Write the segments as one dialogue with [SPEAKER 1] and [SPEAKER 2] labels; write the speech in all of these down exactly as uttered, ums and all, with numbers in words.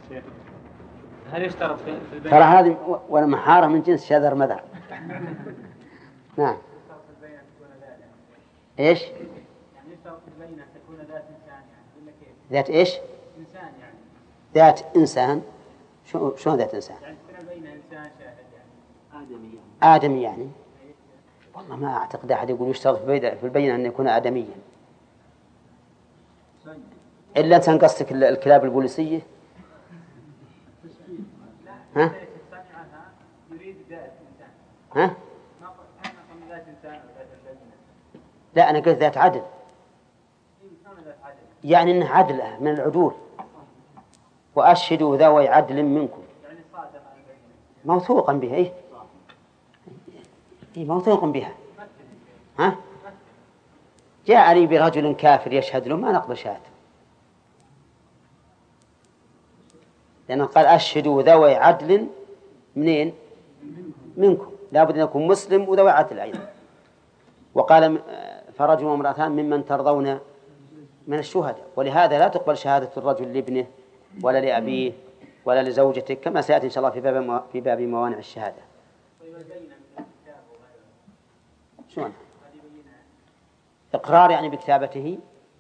[SPEAKER 1] هل يشترط في البيع؟
[SPEAKER 2] ترى هذه والمحارة من جنس شذر مذر. نعم. إيش؟
[SPEAKER 1] يعني يشترط في البينة تكون ذات إنسان يعني ولا كيف؟
[SPEAKER 2] ذات إيش؟
[SPEAKER 1] إنسان يعني.
[SPEAKER 2] ذات إنسان. شو شو ذات إنسان؟
[SPEAKER 1] يعني تكون البينة إنسان شاهد يعني. آدمي يعني.
[SPEAKER 2] آدمي يعني. والله ما أعتقد أحد يقول يشترط في البينة أن يكون آدميا. إلا أنت قصدك الكلاب البوليسية. ها؟
[SPEAKER 1] يريد ذات إنسان.
[SPEAKER 2] ها؟
[SPEAKER 1] ما قلنا ذات إنسان أو ذات البينة.
[SPEAKER 2] لا أنا قلت ذات عدل. يعني إنه عدل من العدول. وأشهدوا ذوي عدل منكم.
[SPEAKER 1] يعني صادق على البينة.
[SPEAKER 2] موثوقا بها إيه؟ إيه موثوق بها. ها؟ جاء لي برجل كافر يشهد له ما نقبل شهادته. لأنه قال أشهدوا ذوي عدل منين؟ منكم. لا بد أن يكون مسلم وذوي عدل أيضا. وقال فرجل وامرأتان ممن ترضون من الشهداء. ولهذا لا تقبل شهادة الرجل لابنه ولا لأبيه ولا لزوجته كما سيأتي إن شاء الله في باب في باب موانع الشهادة. شلون؟ إقرار يعني بكتابته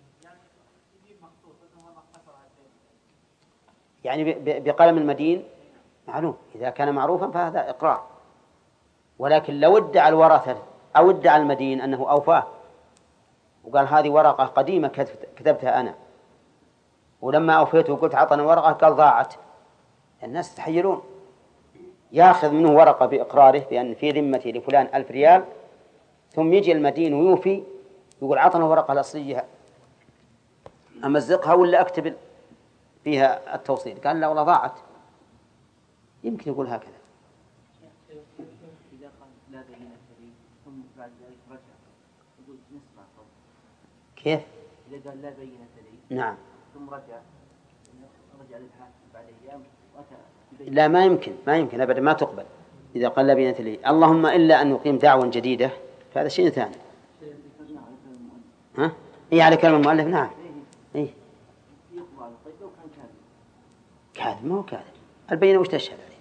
[SPEAKER 2] يعني بقلم المدين معلوم. إذا كان معروفا فهذا إقرار. ولكن لو ادعى الورثة أو ادعى المدين أنه أوفاه وقال هذه ورقة قديمة كتبتها أنا ولما أوفيته وقلت عطنا ورقة قال ضاعت، الناس تحيرون. يأخذ منه ورقة بإقراره بأن في ذمتي لفلان ألف ريال ثم يجي المدين ويوفي يقول عطنا ورقة الأصلية أمزقها ولا أكتب فيها التوصيل. قال لا والله ضاعت. يمكن يقول هكذا.
[SPEAKER 1] إذا قال لا بينة لي ثم بعد ذلك رجع يقول نسمع صوت.
[SPEAKER 2] كيف؟
[SPEAKER 1] إذا قال لا بينة لي
[SPEAKER 2] نعم
[SPEAKER 1] ثم رجع رجع للحاكم بعد أيام وأتى.
[SPEAKER 2] لا ما يمكن ما يمكن أبدا ما تقبل إذا قال لا بينة لي. اللهم إلا أن يقيم دعوة جديدة فهذا شيء ثاني. ها؟ إيه على كلام المؤلف. نعم. إيه. كاذب ما هو كاذب. البينة وش تشهد عليه؟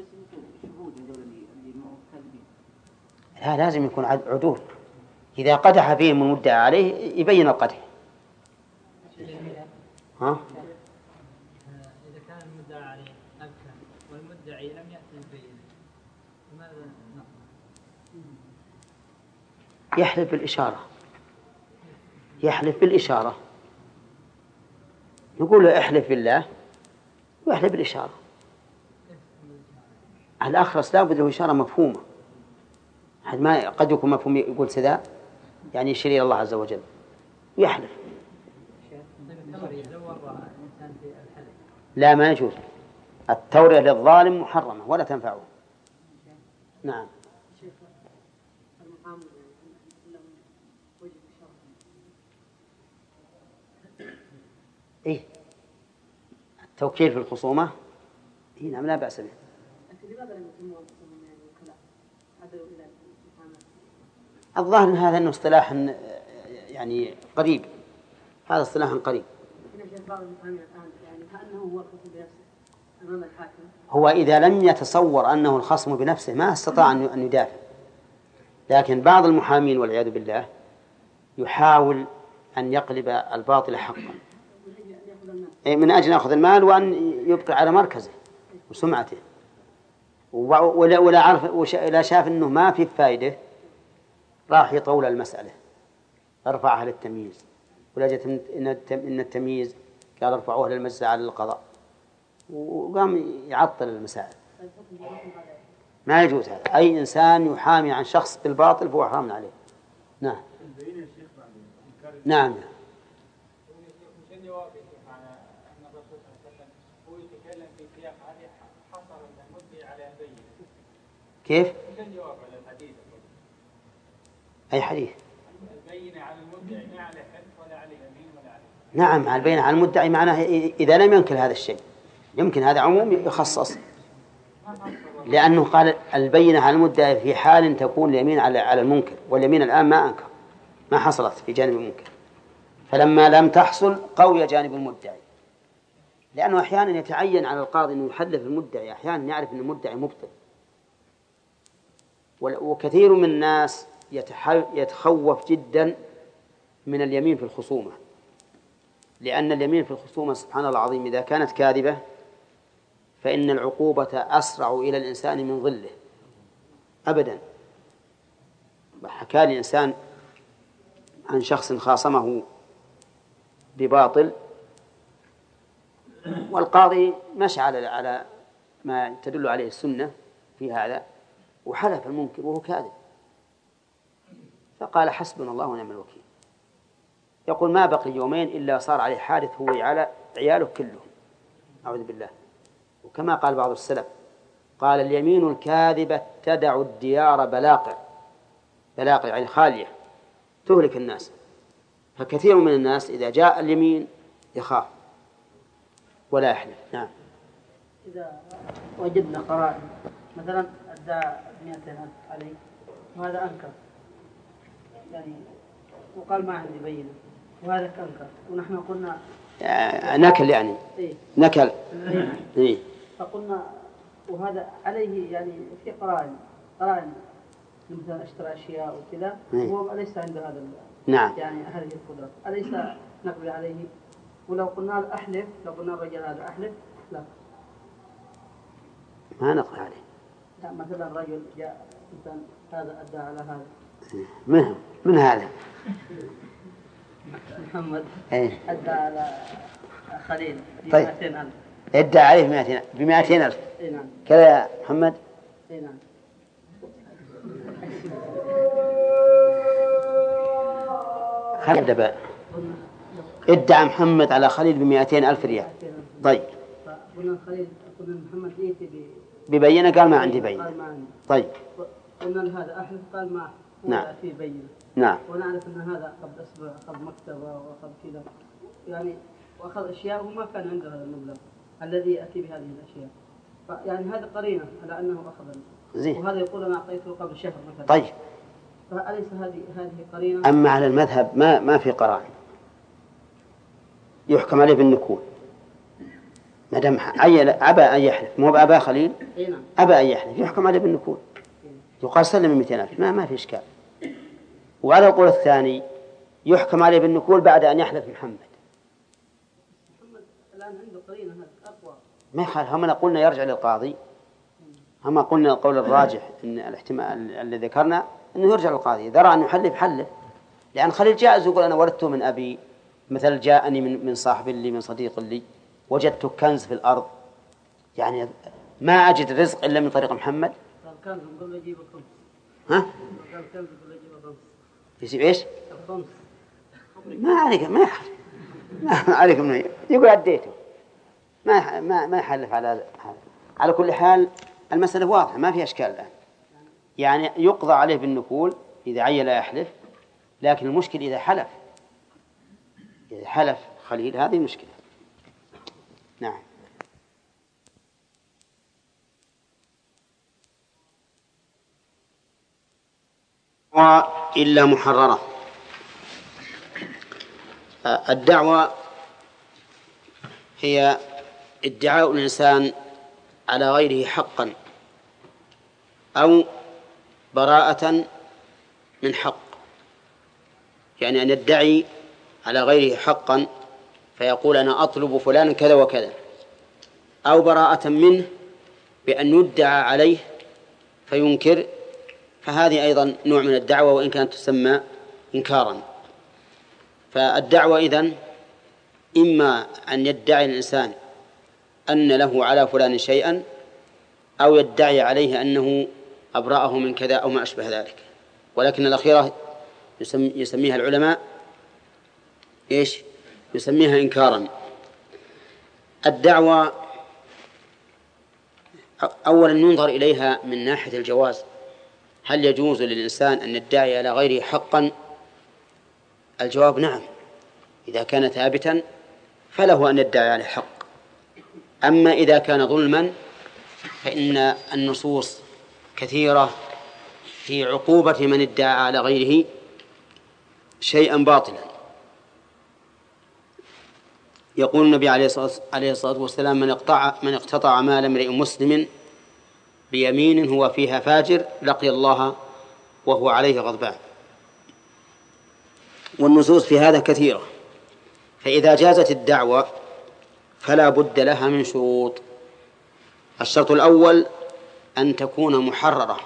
[SPEAKER 2] لا لازم يكون عدول. إذا قدح فيهم المدعى عليه يبين القدح. ها؟
[SPEAKER 1] إذا كان المدعى عليه أبكى والمدعي لم يأتي البينة ماذا نقول؟
[SPEAKER 2] يحلف بالإشارة. يحلف بالإشارة. نقول له احلف بالله ويحلف بالإشارة. الأخرس لا بد له إشارة مفهومة. حد ما قد يكون مفهوم يقول سداء يعني يشير إلى الله عز وجل ويحلف. لا ما يجوز. التورية للظالم محرمة ولا تنفعه. نعم. إيه التوكيل في الخصومة إيه نعم لا بأس به. الظاهر أن هذا أنه اصطلاح يعني قريب. هذا اصطلاح قريب. هو إذا لم يتصور أنه الخصم بنفسه ما استطاع أن يدافع. لكن بعض المحامين والعياذ بالله يحاول أن يقلب الباطل حقا من أجل أخذ المال وأن يبقى على مركزه وسمعته ولا ولا عرف ولا شاف أنه ما في فائدة راح يطول المسألة ارفعها للتمييز ولجت إن التمييز قال ارفعوها للمجلس على القضاء وقام يعطل المسائل. ما يجوز هذا. أي إنسان يحامي عن شخص بالباطل فهو حرام عليه. نعم. نعم. كيف؟ أي حديث؟ البينة على المدعي ما عليه حلف ولا عليه يمين ولا عليه. نعم على البينة على المدعي معناه إذا لم ينكر هذا الشيء. يمكن هذا عموم يخصص لأنه قال البينة على المدعي في حال تكون اليمين على على المنكر واليمين الآن ما أنكر ما حصلت في جانب المنكر فلما لم تحصل قوي جانب المدعي. لأنه أحيانا يتعين على القاضي أنه يحلف المدعي، أحيانا يعرف أن المدعي مبطل. وكثير من الناس يتخوف جدا من اليمين في الخصومة، لأن اليمين في الخصومة سبحان الله العظيم إذا كانت كاذبة فإن العقوبة أسرع إلى الإنسان من ظله أبدا. حكى لي إنسان عن شخص خاصمه بباطل، والقاضي مشى على على ما تدل عليه السنة في هذا، وحلف المنكر وهو كاذب، فقال حسبنا الله ونعم الوكيل. يقول ما بقي يومين إلا صار عليه حادث هو على عياله كلهم، أعوذ بالله. وكما قال بعض السلف قال اليمين الكاذبة تدع الديار بلاقع، بلاقع يعني خالية تهلك الناس. فكثير من الناس إذا جاء اليمين يخاف ولا يحلف. نعم.
[SPEAKER 3] إذا وجدنا قرائن مثلا أدى مئتين ألف عليه وهذا أنكر، يعني وقال ما عندي بينة وهذا أنكر، ونحن قلنا
[SPEAKER 2] نكل يعني
[SPEAKER 3] إيه؟
[SPEAKER 2] نكل إيه؟
[SPEAKER 3] فقلنا وهذا عليه يعني في قرائن قرائن مثلا اشترى أشياء وكذا وهو أليس عنده هذا
[SPEAKER 2] نعم
[SPEAKER 3] يعني هذه القدرة، أليس نقضي عليه؟ ولو قلنا أحلف، لو قلنا الرجل هذا أحلف لا
[SPEAKER 2] ما نقضي عليه.
[SPEAKER 3] لا مثلا رجل جاء مثلا هذا أدى على هذا
[SPEAKER 2] من من هذا
[SPEAKER 3] محمد
[SPEAKER 2] ايه
[SPEAKER 3] أدى على خليل
[SPEAKER 2] طيب
[SPEAKER 3] بمئتين ألف،
[SPEAKER 2] ادى عليه بمئتين بمئتين ألف
[SPEAKER 3] اي نعم
[SPEAKER 2] كذا يا محمد.
[SPEAKER 3] اي نعم
[SPEAKER 2] خلد بقى ادعى محمد على خليل بمئتين ألف ريال. طيب
[SPEAKER 3] قلنا خليل قلنا محمد يأتي
[SPEAKER 2] ببينة قال ما عندي بينة. طيب
[SPEAKER 3] قلنا هذا أحلف قال ما
[SPEAKER 2] نعم
[SPEAKER 3] في بينة.
[SPEAKER 2] نعم
[SPEAKER 3] ونعرف أن هذا قبل أسبوع أخذ مكتبة وأخذ كذا يعني وأخذ أشياء وما كان عنده هذا المبلغ الذي يأتي بهذه الأشياء، يعني هذا قرينة على أنه أخذ
[SPEAKER 2] زين.
[SPEAKER 3] وهذا يقول أنا أعطيته قبل شهر مثلا.
[SPEAKER 2] طيب
[SPEAKER 3] فأليس هذه هذه قرينة؟
[SPEAKER 2] أما على المذهب ما ما في قرائن يحكم عليه بالنكول ما دام أبى أن يحلف، مو أبا خليل أبى أن يحلف يحكم عليه بالنكول، يقال سلم مئتين ألف ما ما في إشكال. وعلى القول الثاني يحكم عليه بالنكول بعد أن يحلف محمد.
[SPEAKER 3] محمد الآن عنده قرينة هذا أقوى.
[SPEAKER 2] ما يخالف، هم قلنا يرجع للقاضي، هم قلنا القول الراجح إن الاحتمال الذي ذكرنا إنه يرجع للقاضي، إذا رأى أن يحلف حلف، لأن خليل جائز يقول أنا ورثته من أبي، مثل جاءني من من صاحب لي من صديق لي وجدت كنز في الأرض، يعني ما أجد رزق إلا من طريق محمد.
[SPEAKER 3] قال كنز نقول له جيب الخمس.
[SPEAKER 2] ها؟
[SPEAKER 3] قال كنز نقول له جيب الخمس.
[SPEAKER 2] يجيب إيش؟
[SPEAKER 3] الخمس.
[SPEAKER 2] ما عليك ما يحلف ما عليك منه يقول أديته ما ما ما يحلف على هذا. على كل حال المسألة واضحة ما في أشكال الآن، يعني يقضى عليه بالنكول إذا عين لا يحلف، لكن المشكل إذا حلف، إذا حلف خليل هذه مشكلة. نعم. إلا محررة. الدعوة هي ادعاء الإنسان على غيره حقا أو براءة من حق، يعني أن يدعي على غيره حقا فيقول أنا أطلب فلانا كذا وكذا، أو براءة منه بأن يدعى عليه فينكر، فهذه أيضا نوع من الدعوة وإن كانت تسمى إنكارا. فالدعوة إذن إما أن يدعي الإنسان أن له على فلان شيئا، أو يدعي عليه أنه أبرأه من كذا أو ما أشبه ذلك، ولكن الأخيرة يسميها العلماء إيش؟ يسميها إنكارا. الدعوة أولا ينظر إليها من ناحية الجواز، هل يجوز للإنسان أن يدعي على غيره حقا؟ الجواب نعم، إذا كان ثابتا فله أن يدعي عليه حق. أما إذا كان ظلما فإن النصوص كثيرة في عقوبة من ادعى على غيره شيئا باطلا. يقول النبي عليه الصلاة والسلام: من اقطع من اقتطع مال امرئ مسلم بيمين هو فيها فاجر لقي الله وهو عليه غضبان. والنصوص في هذا كثيرة. فإذا جازت الدعوة فلا بد لها من شروط. الشرط الأول أن تكون محررة،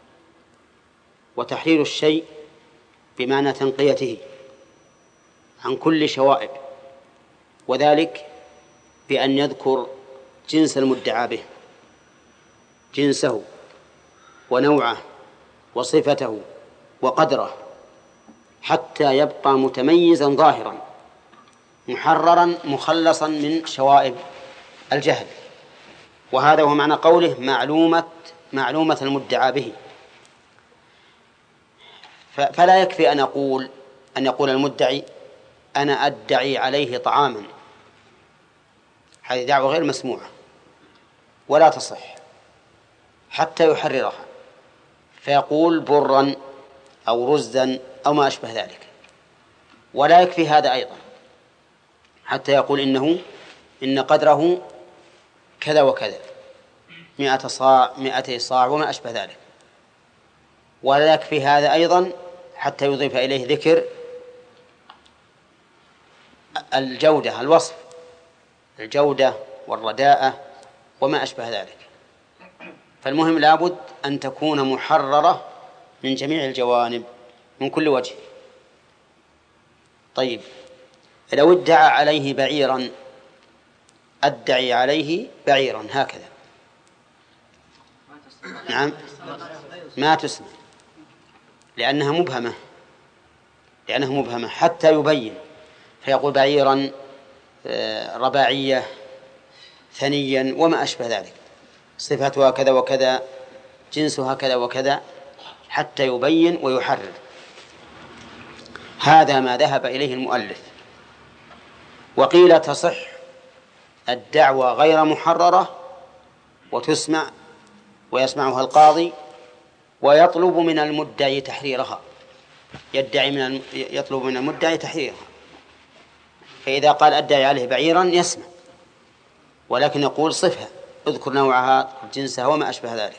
[SPEAKER 2] وتحرير الشيء بمعنى تنقيته عن كل شوائب، وذلك بأن يذكر جنس المدعى به، جنسه ونوعه وصفته وقدره، حتى يبقى متميزا ظاهرا محررا مخلصا من شوائب الجهل. وهذا هو معنى قوله معلومة معلومة المدعى به. فلا يكفي أن أقول أن يقول المدعي أنا أدعي عليه طعاما، هذه دعوة غير مسموعة ولا تصح حتى يحررها، فيقول برا أو رزا أو ما أشبه ذلك. ولا يكفي هذا أيضا حتى يقول إنه إن قدره كذا وكذا، مئة صاع مئتي صاع وما أشبه ذلك. ولا يكفي هذا أيضا حتى يضيف إليه ذكر الجودة، الوصف، الجودة والرداءة وما أشبه ذلك. فالمهم لابد أن تكون محررة من جميع الجوانب من كل وجه. طيب، لو ادعى عليه بعيرا، أدعي عليه بعيرا هكذا، نعم ما تسمى، لأنها مبهمة لأنها مبهمة حتى يبين، فيقول بعيرا رباعية ثنيا وما أشبه ذلك، صفتها كذا وكذا، جنسها كذا وكذا، حتى يبين ويحرر. هذا ما ذهب إليه المؤلف. وقيل تصح الدعوة غير محررة وتسمع ويسمعها القاضي ويطلب من المدعي تحريرها، يدعي من الم... يطلب من المدعي تحريرها. فإذا قال أدعي عليه بعيرا يسمع، ولكن يقول صفها، اذكر نوعها جنسها وما أشبه ذلك.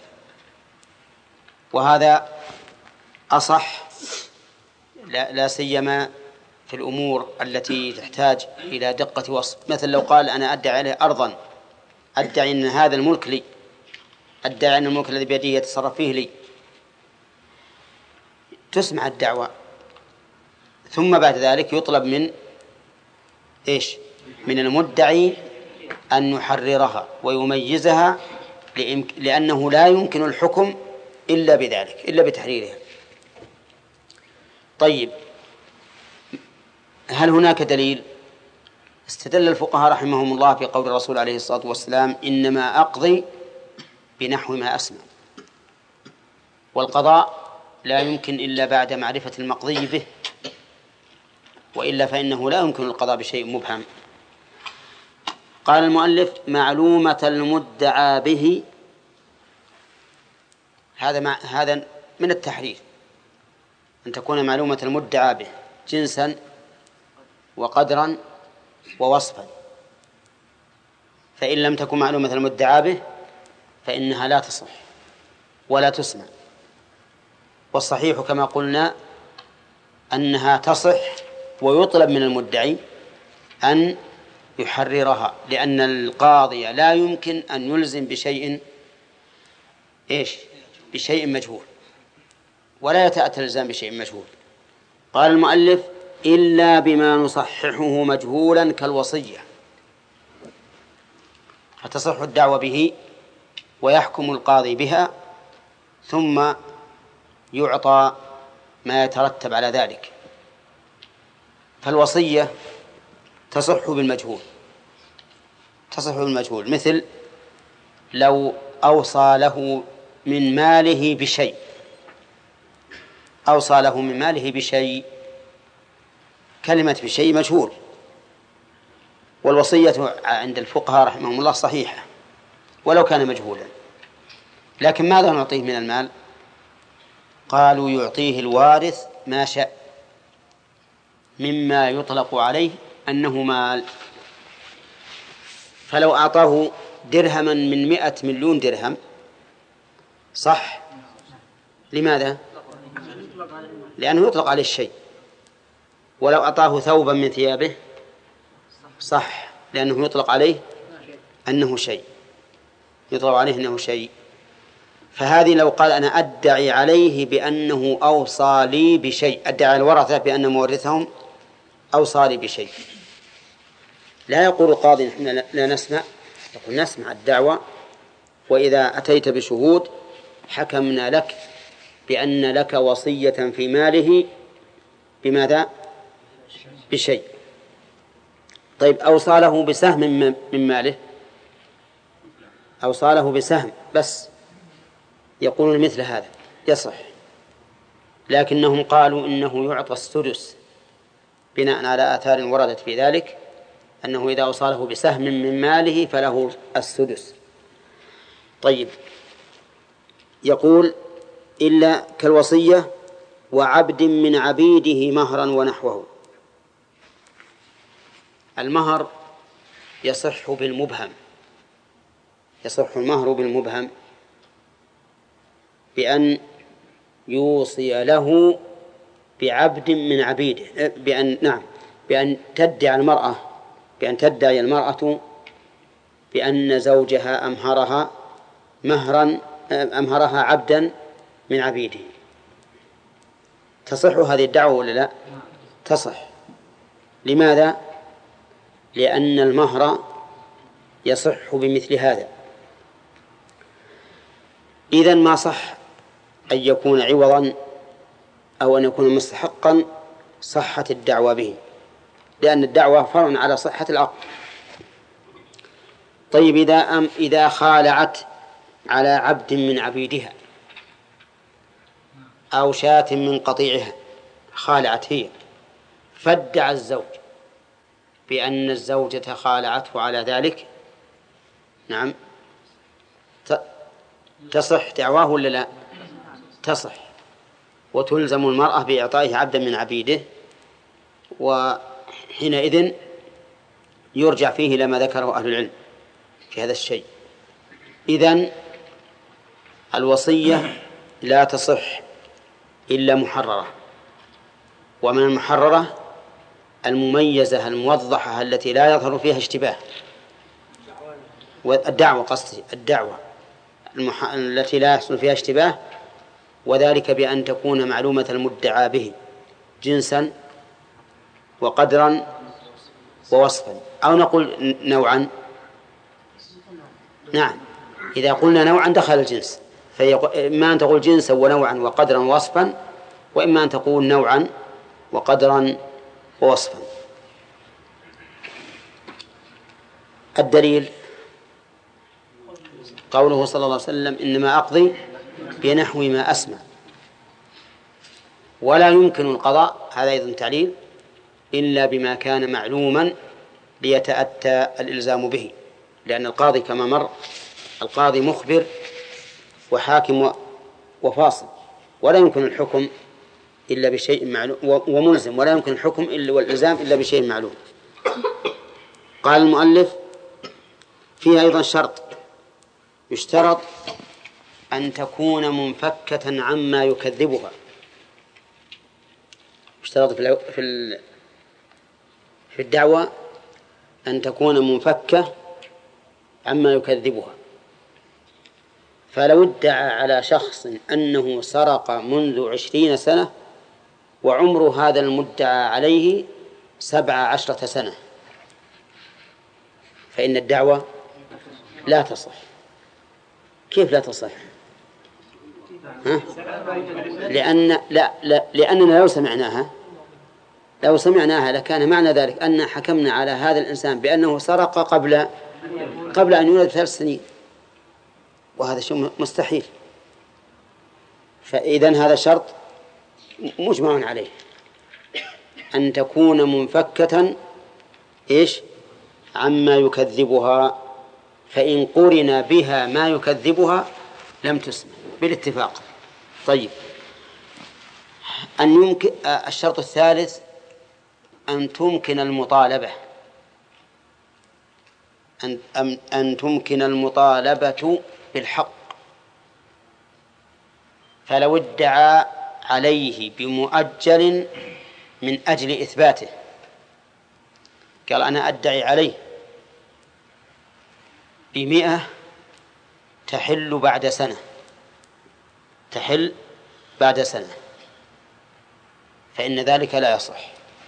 [SPEAKER 2] وهذا أصح، لا, لا سيما في الأمور التي تحتاج إلى دقة وصف. مثل لو قال أنا أدعي عليه أرضا، أدعي أن هذا الملك لي، أدعي أن الملك الذي بيده يتصرف فيه لي، تسمع الدعوة، ثم بعد ذلك يطلب من إيش؟ من المدعي أن يحررها ويميزها، لأنه لا يمكن الحكم إلا بذلك، إلا بتحريرها. طيب، هل هناك دليل؟ استدل الفقهاء رحمهم الله في قول الرسول عليه الصلاة والسلام إنما أقضي بنحو ما أسمع. والقضاء لا يمكن إلا بعد معرفة المقضي به، وإلا فإنه لا يمكن القضاء بشيء مبهم. قال المؤلف معلومة المدعى به، هذا مع هذا من التحرير، أن تكون معلومة المدعى به جنسا وقدرا ووصفا. فإن لم تكن معلومة المدعى به فإنها لا تصح ولا تسمع. والصحيح كما قلنا أنها تصح، ويطلب من المدعي أن يحررها، لأن القاضي لا يمكن أن يلزم بشيء إيش؟ بشيء مجهول، ولا يتأتى الإلزام بشيء مجهول. قال المؤلف إلا بما نصححه مجهولا كالوصية، فتصح الدعوة به ويحكم القاضي بها، ثم يعطى ما يترتب على ذلك. فالوصية تصح بالمجهول، تصح بالمجهول، مثل لو أوصى له من ماله بشيء، أوصى له من ماله بشيء، كلمة بشيء مجهول. والوصية عند الفقهاء رحمهم الله صحيحة ولو كان مجهولا. لكن ماذا نعطيه من المال؟ قالوا يعطيه الوارث ما شاء مما يطلق عليه أنه مال. فلو أعطاه درهما من مئة مليون درهم صح. لماذا؟ لأنه يطلق عليه الشيء. ولو أعطاه ثوبا من ثيابه صح، لأنه يطلق عليه أنه شيء، يطلق عليه أنه شيء. فهذه لو قال أنا أدعي عليه بأنه أوصى لي بشيء، أدعي الورثة بأن مورثهم أوصى لي بشيء، لا يقول القاضي نحن لا نسمع، يقول نسمع الدعوة، وإذا أتيت بشهود حكمنا لك بأن لك وصية في ماله بماذا؟ بشيء. طيب أوصى له بسهم من ماله، أوصى له بسهم بس، يقولون مثل هذا يصح، لكنهم قالوا إنه يعطى السدس بناء على آثار وردت في ذلك، أنه إذا أوصى له بسهم من ماله فله السدس. طيب يقول إلا كالوصية وعبد من عبيده مهرا ونحوه. المهر يصح بالمبهم، يصح المهر بالمبهم بأن يوصي له بعبد من عبيده، بأن نعم بأن تدعي المرأة بأن تدعي المرأة بأن زوجها أمهرها مهرا أمهرها عبدا من عبيده. تصح هذه الدعوة ولا لا؟ تصح. لماذا؟ لأن المهر يصح بمثل هذا. إذن ما صح أن يكون عوضا أو أن يكون مستحقا صحة الدعوة به، لأن الدعوة فرع على صحة العقد. طيب إذا أم إذا خالعت على عبد من عبيدها أو شاة من قطيعها، خالعت هي، فادعى الزوج بأن الزوجة خالعته على ذلك، نعم تصح دعواه ولا لا؟ تصح، وتلزم المرأة بإعطائه عبدا من عبيده، وحينئذ يرجع فيه إلى ما ذكره أهل العلم في هذا الشيء. إذن الوصية لا تصح إلا محررة، ومن المحررة المميزة الموضحة التي لا يظهر فيها اشتباه، والدعوة قصدي الدعوة المح... التي لا يحصل فيها اشتباه، وذلك بأن تكون معلومة المدعى به جنسا وقدرا ووصفا، أو نقول نوعا. نعم إذا قلنا نوعا دخل الجنس، فإما أن تقول جنسا ونوعا وقدرا ووصفا، وإما أن تقول نوعا وقدرا ووصفا. الدليل قوله صلى الله عليه وسلم إنما أقضي بنحو ما أسمع، ولا يمكن القضاء، هذا أيضا تعليل، إلا بما كان معلوما ليتأتى الإلزام به، لأن القاضي كما مر القاضي مخبر وحاكم وفاصل، ولا يمكن الحكم إلا بشيء معلوم، وملزم، ولا يمكن الحكم إلا والإلزام إلا بشيء معلوم. قال المؤلف فيها أيضا شرط، يشترط أن تكون منفكة عما يكذبها. يشترط في في الدعوة أن تكون منفكة عما يكذبها. فلو ادعى على شخص أنه سرق منذ عشرين سنة وعمر هذا المدعى عليه سبع عشرة سنة، فإن الدعوة لا تصح. كيف لا تصح؟ ها؟ لأن لا لا لأننا لو سمعناها لو سمعناها لكان معنى ذلك أن حكمنا على هذا الإنسان بأنه سرق قبل قبل أن يولد ثلاث سنين، وهذا شيء مستحيل. فإذن هذا شرط مجمع عليه، أن تكون منفكة إيش عما يكذبها، فإن قرن بها ما يكذبها لم تسمع بالاتفاق. طيب أن يمكن الشرط الثالث أن تمكن المطالبة، أن, أن, أن تمكن المطالبة بالحق، فلو ادعى عليه بمؤجل من أجل إثباته، قال أنا أدعي عليه بمئة تحل بعد سنة، تحل بعد سنة، فإن ذلك لا يصح.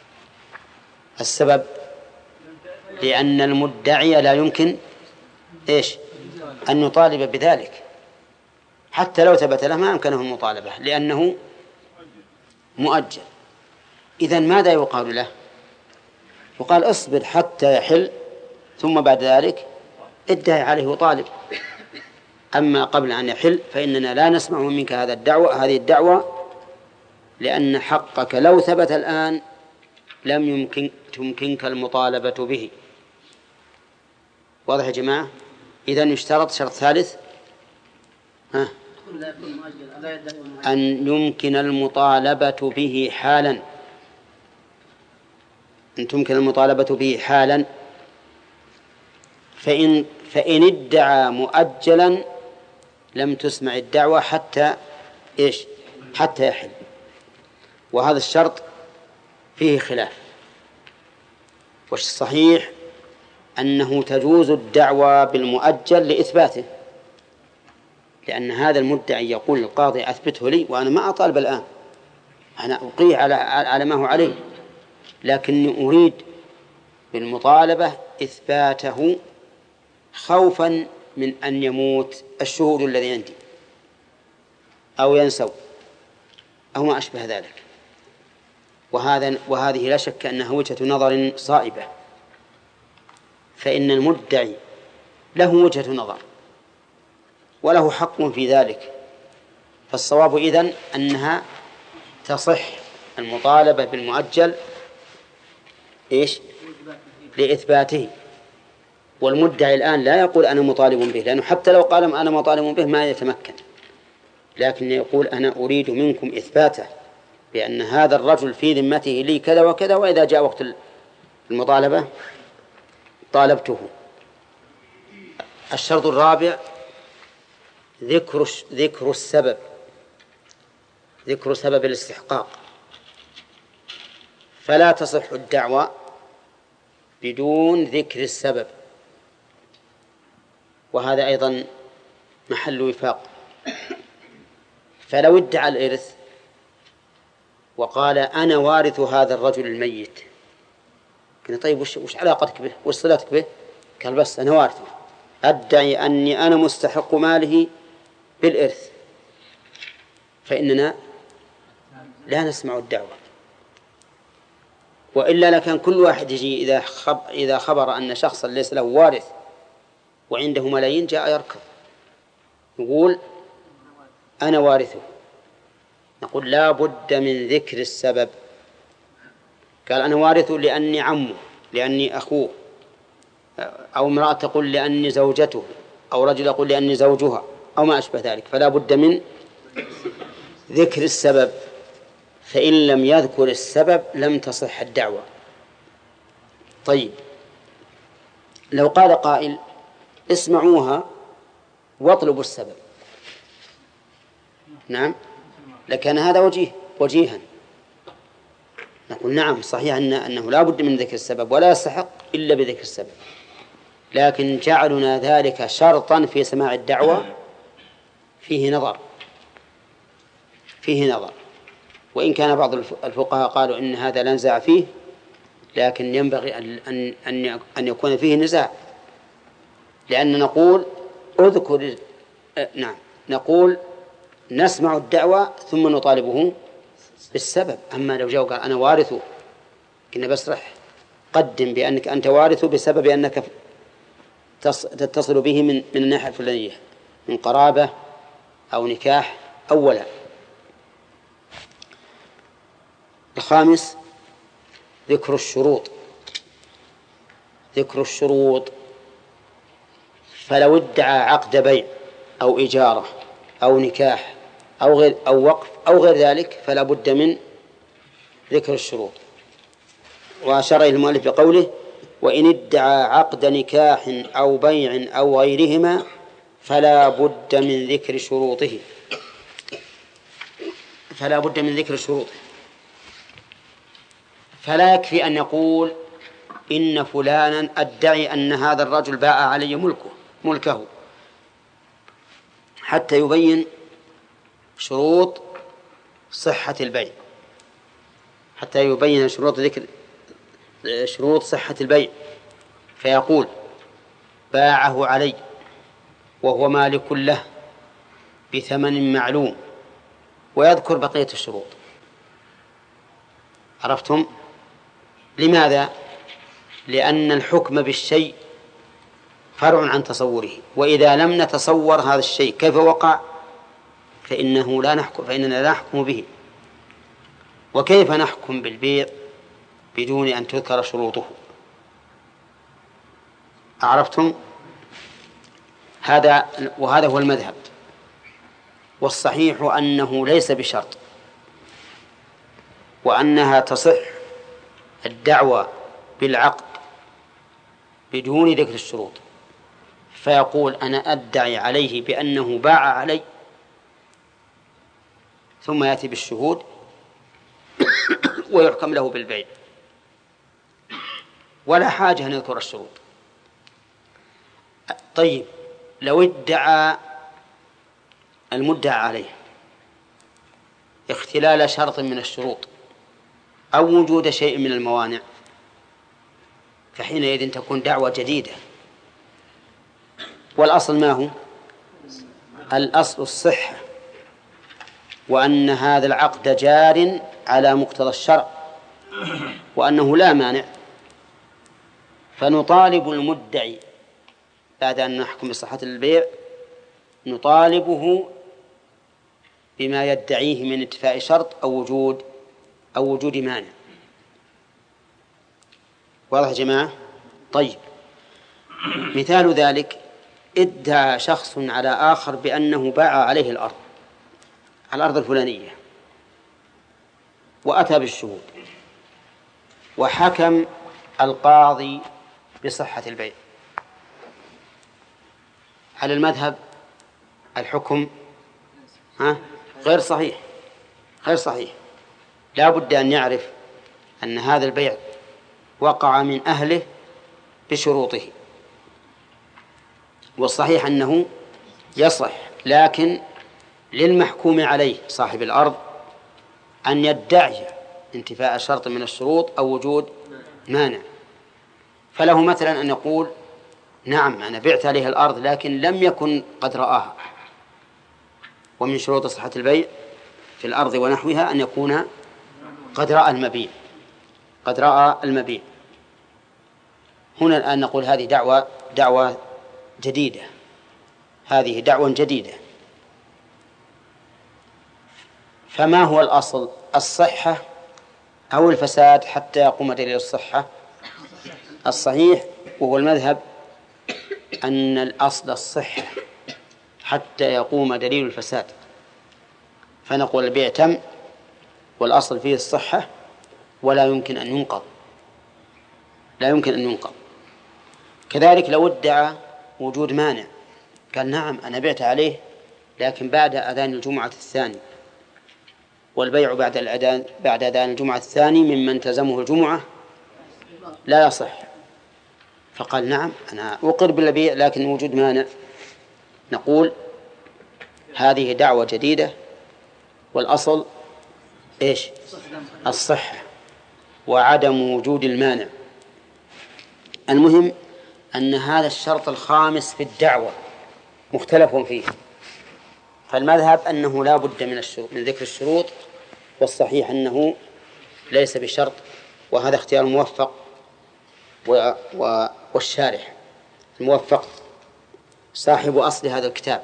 [SPEAKER 2] السبب لأن المدعي لا يمكن إيش أن يطالب بذلك، حتى لو ثبت له ما يمكنه المطالبة لأنه مؤجل. إذن ماذا يقال له؟ يقال اصبر حتى يحل، ثم بعد ذلك ادعي عليه وطالب. أما قبل أن يحل فإننا لا نسمع منك هذا الدعوة هذه الدعوة، لأن حقك لو ثبت الآن لم يمكن تمكنك المطالبة به. واضح يا جماعة؟ إذن يشترط شرط ثالث ها أن يمكن المطالبة به حالا، أن تمكن المطالبة به حالا. فإن فإن ادعى مؤجلا لم تسمع الدعوة حتى إيش حتى يحل. وهذا الشرط فيه خلاف، والصحيح أنه تجوز الدعوة بالمؤجل لإثباته، لأن هذا المدعي يقول القاضي أثبته لي وأنا ما أطالب الآن، أنا أقيه على على ما هو عليه، لكني أريد بالمطالبة إثباته خوفا من أن يموت الشهود الذي عندي أو ينسوا أو ما أشبه ذلك. وهذا وهذه لا شك أنها وجهة نظر صائبة، فإن المدعي له وجهة نظر وله حق في ذلك، فالصواب إذن أنها تصح المطالبة بالمؤجل إيش لإثباته. والمدعي الآن لا يقول أنا مطالب به، لأنه حتى لو قال أنا مطالب به ما يتمكن، لكن يقول أنا أريد منكم إثباته بأن هذا الرجل في ذمته لي كذا وكذا، وإذا جاء وقت المطالبة طالبته. الشرط الرابع ذكر ذكر السبب، ذكر سبب الاستحقاق، فلا تصح الدعوة بدون ذكر السبب، وهذا أيضا محل وفاق. فلو ادعى الإرث وقال أنا وارث هذا الرجل الميت، قلنا طيب وش, وش علاقتك به وش صلتك به؟ قال بس أنا وارثه، أدعي أني أنا مستحق ماله بالإرث، فإننا لا نسمع الدعوة. وإلا لكان كل واحد يجي إذا خب إذا خبر أن شخصا ليس له وارث وعنده ملايين جاء يركض يقول أنا وارثه. نقول لا بد من ذكر السبب. قال أنا وارثه لأني عمه، لأني أخوه، أو امرأة تقول لأني زوجته، أو رجل يقول لأني زوجها، أو ما أشبه ذلك، فلا بد من ذكر السبب. فإن لم يذكر السبب لم تصح الدعوة. طيب لو قال قائل اسمعوها واطلبوا السبب، نعم، لكن هذا وجيه وجيها. نقول نعم صحيح أن أنه لا بد من ذكر السبب ولا يستحق إلا بذكر السبب، لكن جعلنا ذلك شرطا في سماع الدعوة فيه نظر فيه نظر وإن كان بعض الفقهاء قالوا إن هذا لا نزاع فيه، لكن ينبغي أن أن أن يكون فيه نزاع، لأن نقول أذكر نعم نقول نسمع الدعوة ثم نطالبه بالسبب. أما لو جاء قال أنا وارثه، كنا بسرح قدم بأنك أنت وارثه بسبب أنك تتصل به من من الناحية الفلانية من قرابة أو نكاح أو ولا. الخامس ذكر الشروط، ذكر الشروط. فلو ادعى عقد بيع أو إجارة أو نكاح أو غير أو وقف أو غير ذلك فلا بد من ذكر الشروط. وأشار إلى المؤلف بقوله وإن ادعى عقد نكاح أو بيع أو غيرهما فلا بد من ذكر شروطه فلا بد من ذكر شروطه فلا يكفي أن يقول إن فلانا أدعي أن هذا الرجل باع علي ملكه ملكه حتى يبين شروط صحة البيع حتى يبين شروط ذكر شروط صحة البيع فيقول باعه علي وهو مالك له بثمن معلوم ويذكر بقية الشروط. عرفتم؟ لماذا؟ لأن الحكم بالشيء فرع عن تصوره، وإذا لم نتصور هذا الشيء كيف وقع فإنه لا نحكم فإننا لا نحكم به. وكيف نحكم بالبيع بدون أن تذكر شروطه؟ عرفتم؟ هذا وهذا هو المذهب، والصحيح أنه ليس بشرط، وأنها تصح الدعوة بالعقد بدون ذكر الشروط. فيقول أنا أدعي عليه بأنه باع علي، ثم يأتي بالشهود ويحكم له بالبيع ولا حاجة أن يذكر الشروط. طيب لو ادعى المدعى عليه اختلال شرط من الشروط أو وجود شيء من الموانع فحينئذ تكون دعوة جديدة. والأصل ما هو؟ الأصل الصحة، وأن هذا العقد جار على مقتضى الشرع وأنه لا مانع، فنطالب المدعي بعد أن نحكم بصحة البيع نطالبه بما يدعيه من انتفاء شرط أو وجود أو وجود مانع. واضح يا جماعة؟ طيب مثال ذلك ادعى شخص على آخر بأنه باع عليه الأرض الأرض الفلانية وأتى بالشهود وحكم القاضي بصحة البيع. على المذهب الحكم ها غير صحيح غير صحيح لا بد أن يعرف أن هذا البيع وقع من أهله بشروطه، والصحيح أنه يصح، لكن للمحكوم عليه صاحب الأرض أن يدعي انتفاء شرط من الشروط أو وجود مانع. فله مثلا أن يقول نعم أنا بعت عليه الأرض لكن لم يكن قد رآها، ومن شروط صحة البيع في الأرض ونحوها أن يكون قد رأى المبيع قد رأى المبيع. هنا الآن نقول هذه دعوة دعوة جديدة هذه دعوة جديدة. فما هو الأصل؟ الصحة أو الفساد حتى يقوم دليل الصحة؟ الصحيح وهو المذهب أن الأصل الصحة حتى يقوم دليل الفساد، فنقول البيع تم والأصل فيه الصحة ولا يمكن أن ينقض لا يمكن أن ينقض. كذلك لو ادعى وجود مانع قال نعم أنا بعت عليه لكن بعد أذان الجمعة الثاني، والبيع بعد الأذان بعد أذان الجمعة الثاني ممن تلزمه الجمعة لا يصح، فقال نعم أنا أقر بالبيع لكن وجود مانع. نقول هذه دعوة جديدة والأصل إيش؟ الصحة وعدم وجود المانع. المهم أن هذا الشرط الخامس في الدعوة مختلف فيه، فالمذهب أنه لا بد من, من ذكر الشروط، والصحيح أنه ليس بشرط، وهذا اختيار موفق و... و... والشارح الموفق صاحب أصل هذا الكتاب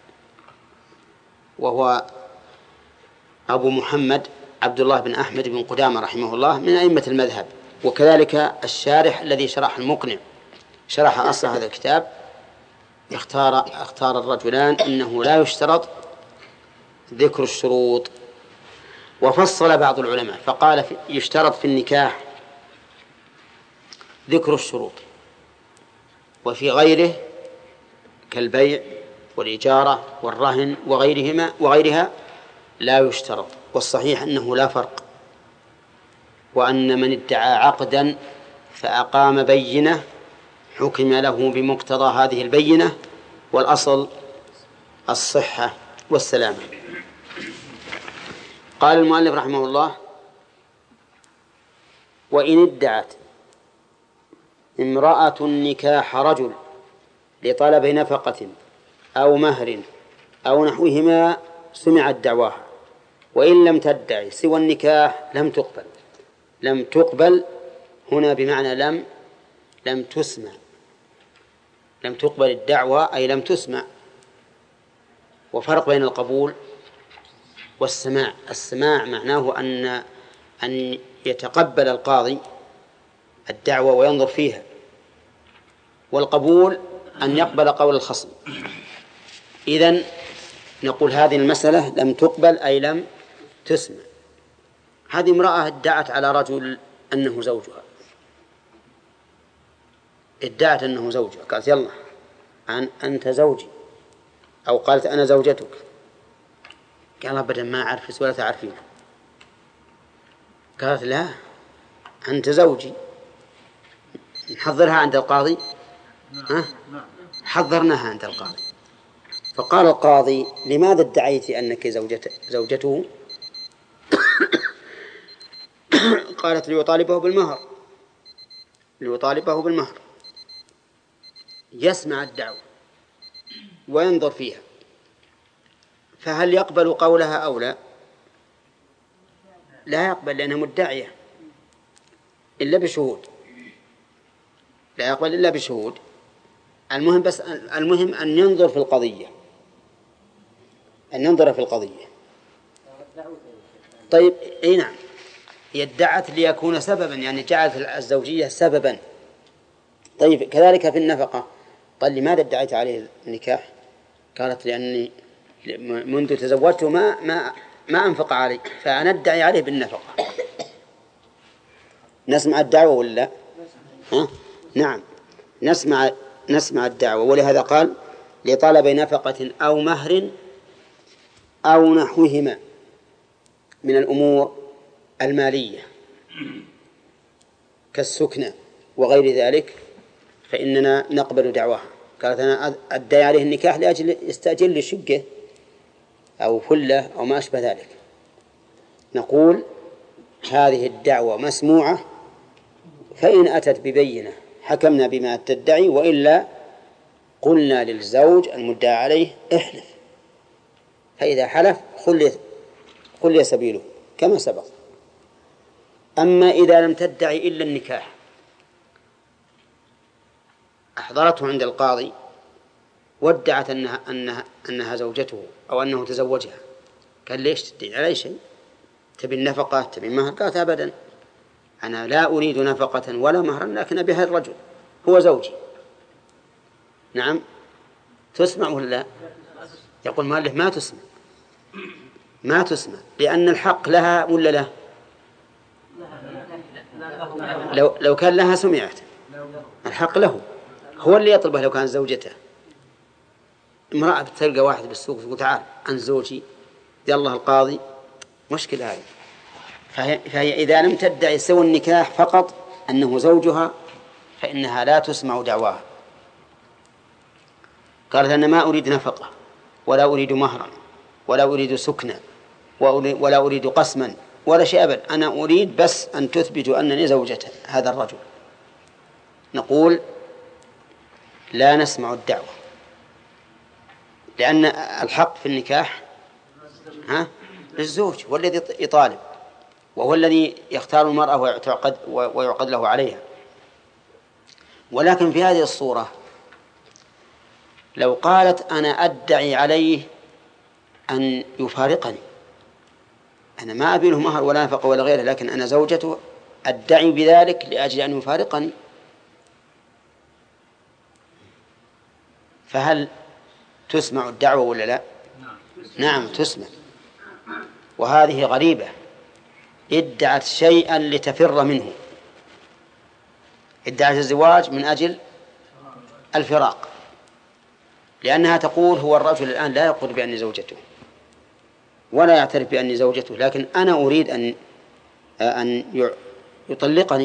[SPEAKER 2] وهو أبو محمد عبد الله بن أحمد بن قدامة رحمه الله من أئمة المذهب، وكذلك الشارح الذي شرح المقنع شرح أصل هذا الكتاب اختار اختار الرجلان إنه لا يشترط ذكر الشروط. وفصل بعض العلماء فقال يشترط في النكاح ذكر الشروط، وفي غيره كالبيع والإجارة والرهن وغيرهما وغيرها لا يشترط. والصحيح أنه لا فرق، وأن من ادعى عقدا فأقام بينة حكم له بمقتضى هذه البينة، والأصل الصحة والسلامة. قال المؤلف رحمه الله: وإن ادعت امرأة نكاح رجل لطلب نفقة أو مهر أو نحوهما سمعت دعواها، وإن لم تدعي سوى النكاح لم تقبل. لم تقبل هنا بمعنى لم لم تسمع، لم تقبل الدعوة أي لم تسمع. وفرق بين القبول والسماع. السماع معناه أن أن يتقبل القاضي الدعوة وينظر فيها، والقبول أن يقبل قول الخصم. إذن نقول هذه المسألة لم تقبل أي لم تسمع. هذه امرأة ادعت على رجل أنه زوجها، ادعت أنه زوجها، قالت يلا أن أنت زوجي، أو قالت أنا زوجتك. قال أبدا ما أعرف ولا تعرفين. قالت لا أنت زوجي. نحضرها عند القاضي. ها؟ حضرناها عند القاضي. فقال القاضي: لماذا ادعيت أنك زوجته, زوجته؟ قالت: ليطالبه بالمهر. ليطالبه بالمهر. يسمع الدعوة وينظر فيها، فهل يقبل قولها أو لا؟ لا يقبل، لأنها مدعية إلا بشهود. لا يقبل إلا بشهود. المهم بس المهم أن ينظر في القضية، أن ينظر في القضية. طيب أي نعم، هي ادعت ليكون سببا، يعني جعلت الزوجية سببا. طيب كذلك في النفقة. قال: لماذا ادعيت عليه النكاح؟ قالت: لأني منذ تزوجته ما ما ما أنفق علي، فأنا أدعي عليه بالنفقة. نسمع الدعوة ولا ها؟ نعم نسمع نسمع الدعوة. ولهذا قال: لطلب نفقة أو مهر أو نحوهما من الأمور المالية كالسكنى وغير ذلك، فإننا نقبل دعواها. قالت: أنا أدعي عليه النكاح لأجل يستأجر لي شقة أو فلة أو ما أشبه ذلك. نقول: هذه الدعوة مسموعة، فإن أتت ببينة حكمنا بما تدعي، وإلا قلنا للزوج المدعى عليه احلف، فإذا حلف خلي خلي سبيله كما سبق. أما إذا لم تدعي إلا النكاح، أحضرته عند القاضي وادعت أنها, أنها, أنها زوجته أو أنه تزوجها، قال: ليش تدعي علي شيء؟ تبي النفقة تبي المهر؟ قالت: أبدا، أنا لا أريد نفقة ولا مهرا، لكن أبي هذا الرجل هو زوجي. نعم. تسمع ولا لا؟ يقول مالك: ما تسمع، ما تسمع، لأن الحق لها ولا له؟ لو, لو كان لها سمعت. الحق له، هو اللي يطلبه. لو كان زوجته، امرأة بتلقى واحد بالسوق تقول: تعال أنت زوجي، يلا القاضي، مشكلة هذه. فهي, فهي إذا لم تدعي سوى النكاح فقط أنه زوجها فإنها لا تسمع دعواها. قالت: أنا ما أريد نفقة ولا أريد مهرا ولا أريد سكنا ولا أريد قسما ولا شيء أبدا، أنا أريد بس أن تثبتوا أنني زوجته هذا الرجل. نقول: لا نسمع الدعوة، لأن الحق في النكاح ها للزوج، هو الذي يطالب، وهو الذي يختار المرأة ويعقد, ويعقد له عليها. ولكن في هذه الصورة لو قالت: أنا أدعي عليه أن يفارقني، أنا ما أبي له مهر ولا نفقة ولا غيره، لكن أنا زوجته أدعي بذلك لأجل أن يفارقني، فهل تسمع الدعوة ولا لا؟ نعم تسمع. وهذه غريبة، ادعت شيئا لتفر منه، ادعت الزواج من أجل الفراق، لأنها تقول هو الرجل الآن لا يقول بأني زوجته ولا يعترف بأني زوجته، لكن أنا أريد أن أن يطلقني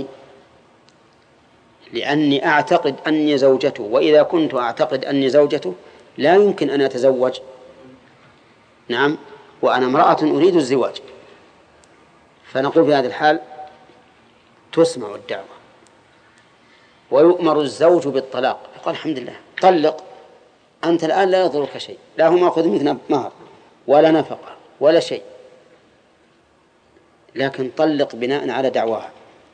[SPEAKER 2] لأني أعتقد أني زوجته، وإذا كنت أعتقد أني زوجته لا يمكن أن أتزوج. نعم، وأنا امرأة أريد الزواج. فنقول في هذه الحال تسمع الدعوة ويؤمر الزوج بالطلاق، يقول الحمد لله طلق، أنت الآن لا يضرك شيء، لا هم أخذ منك مهر ولا نفقة ولا شيء، لكن طلق بناء على دعواها.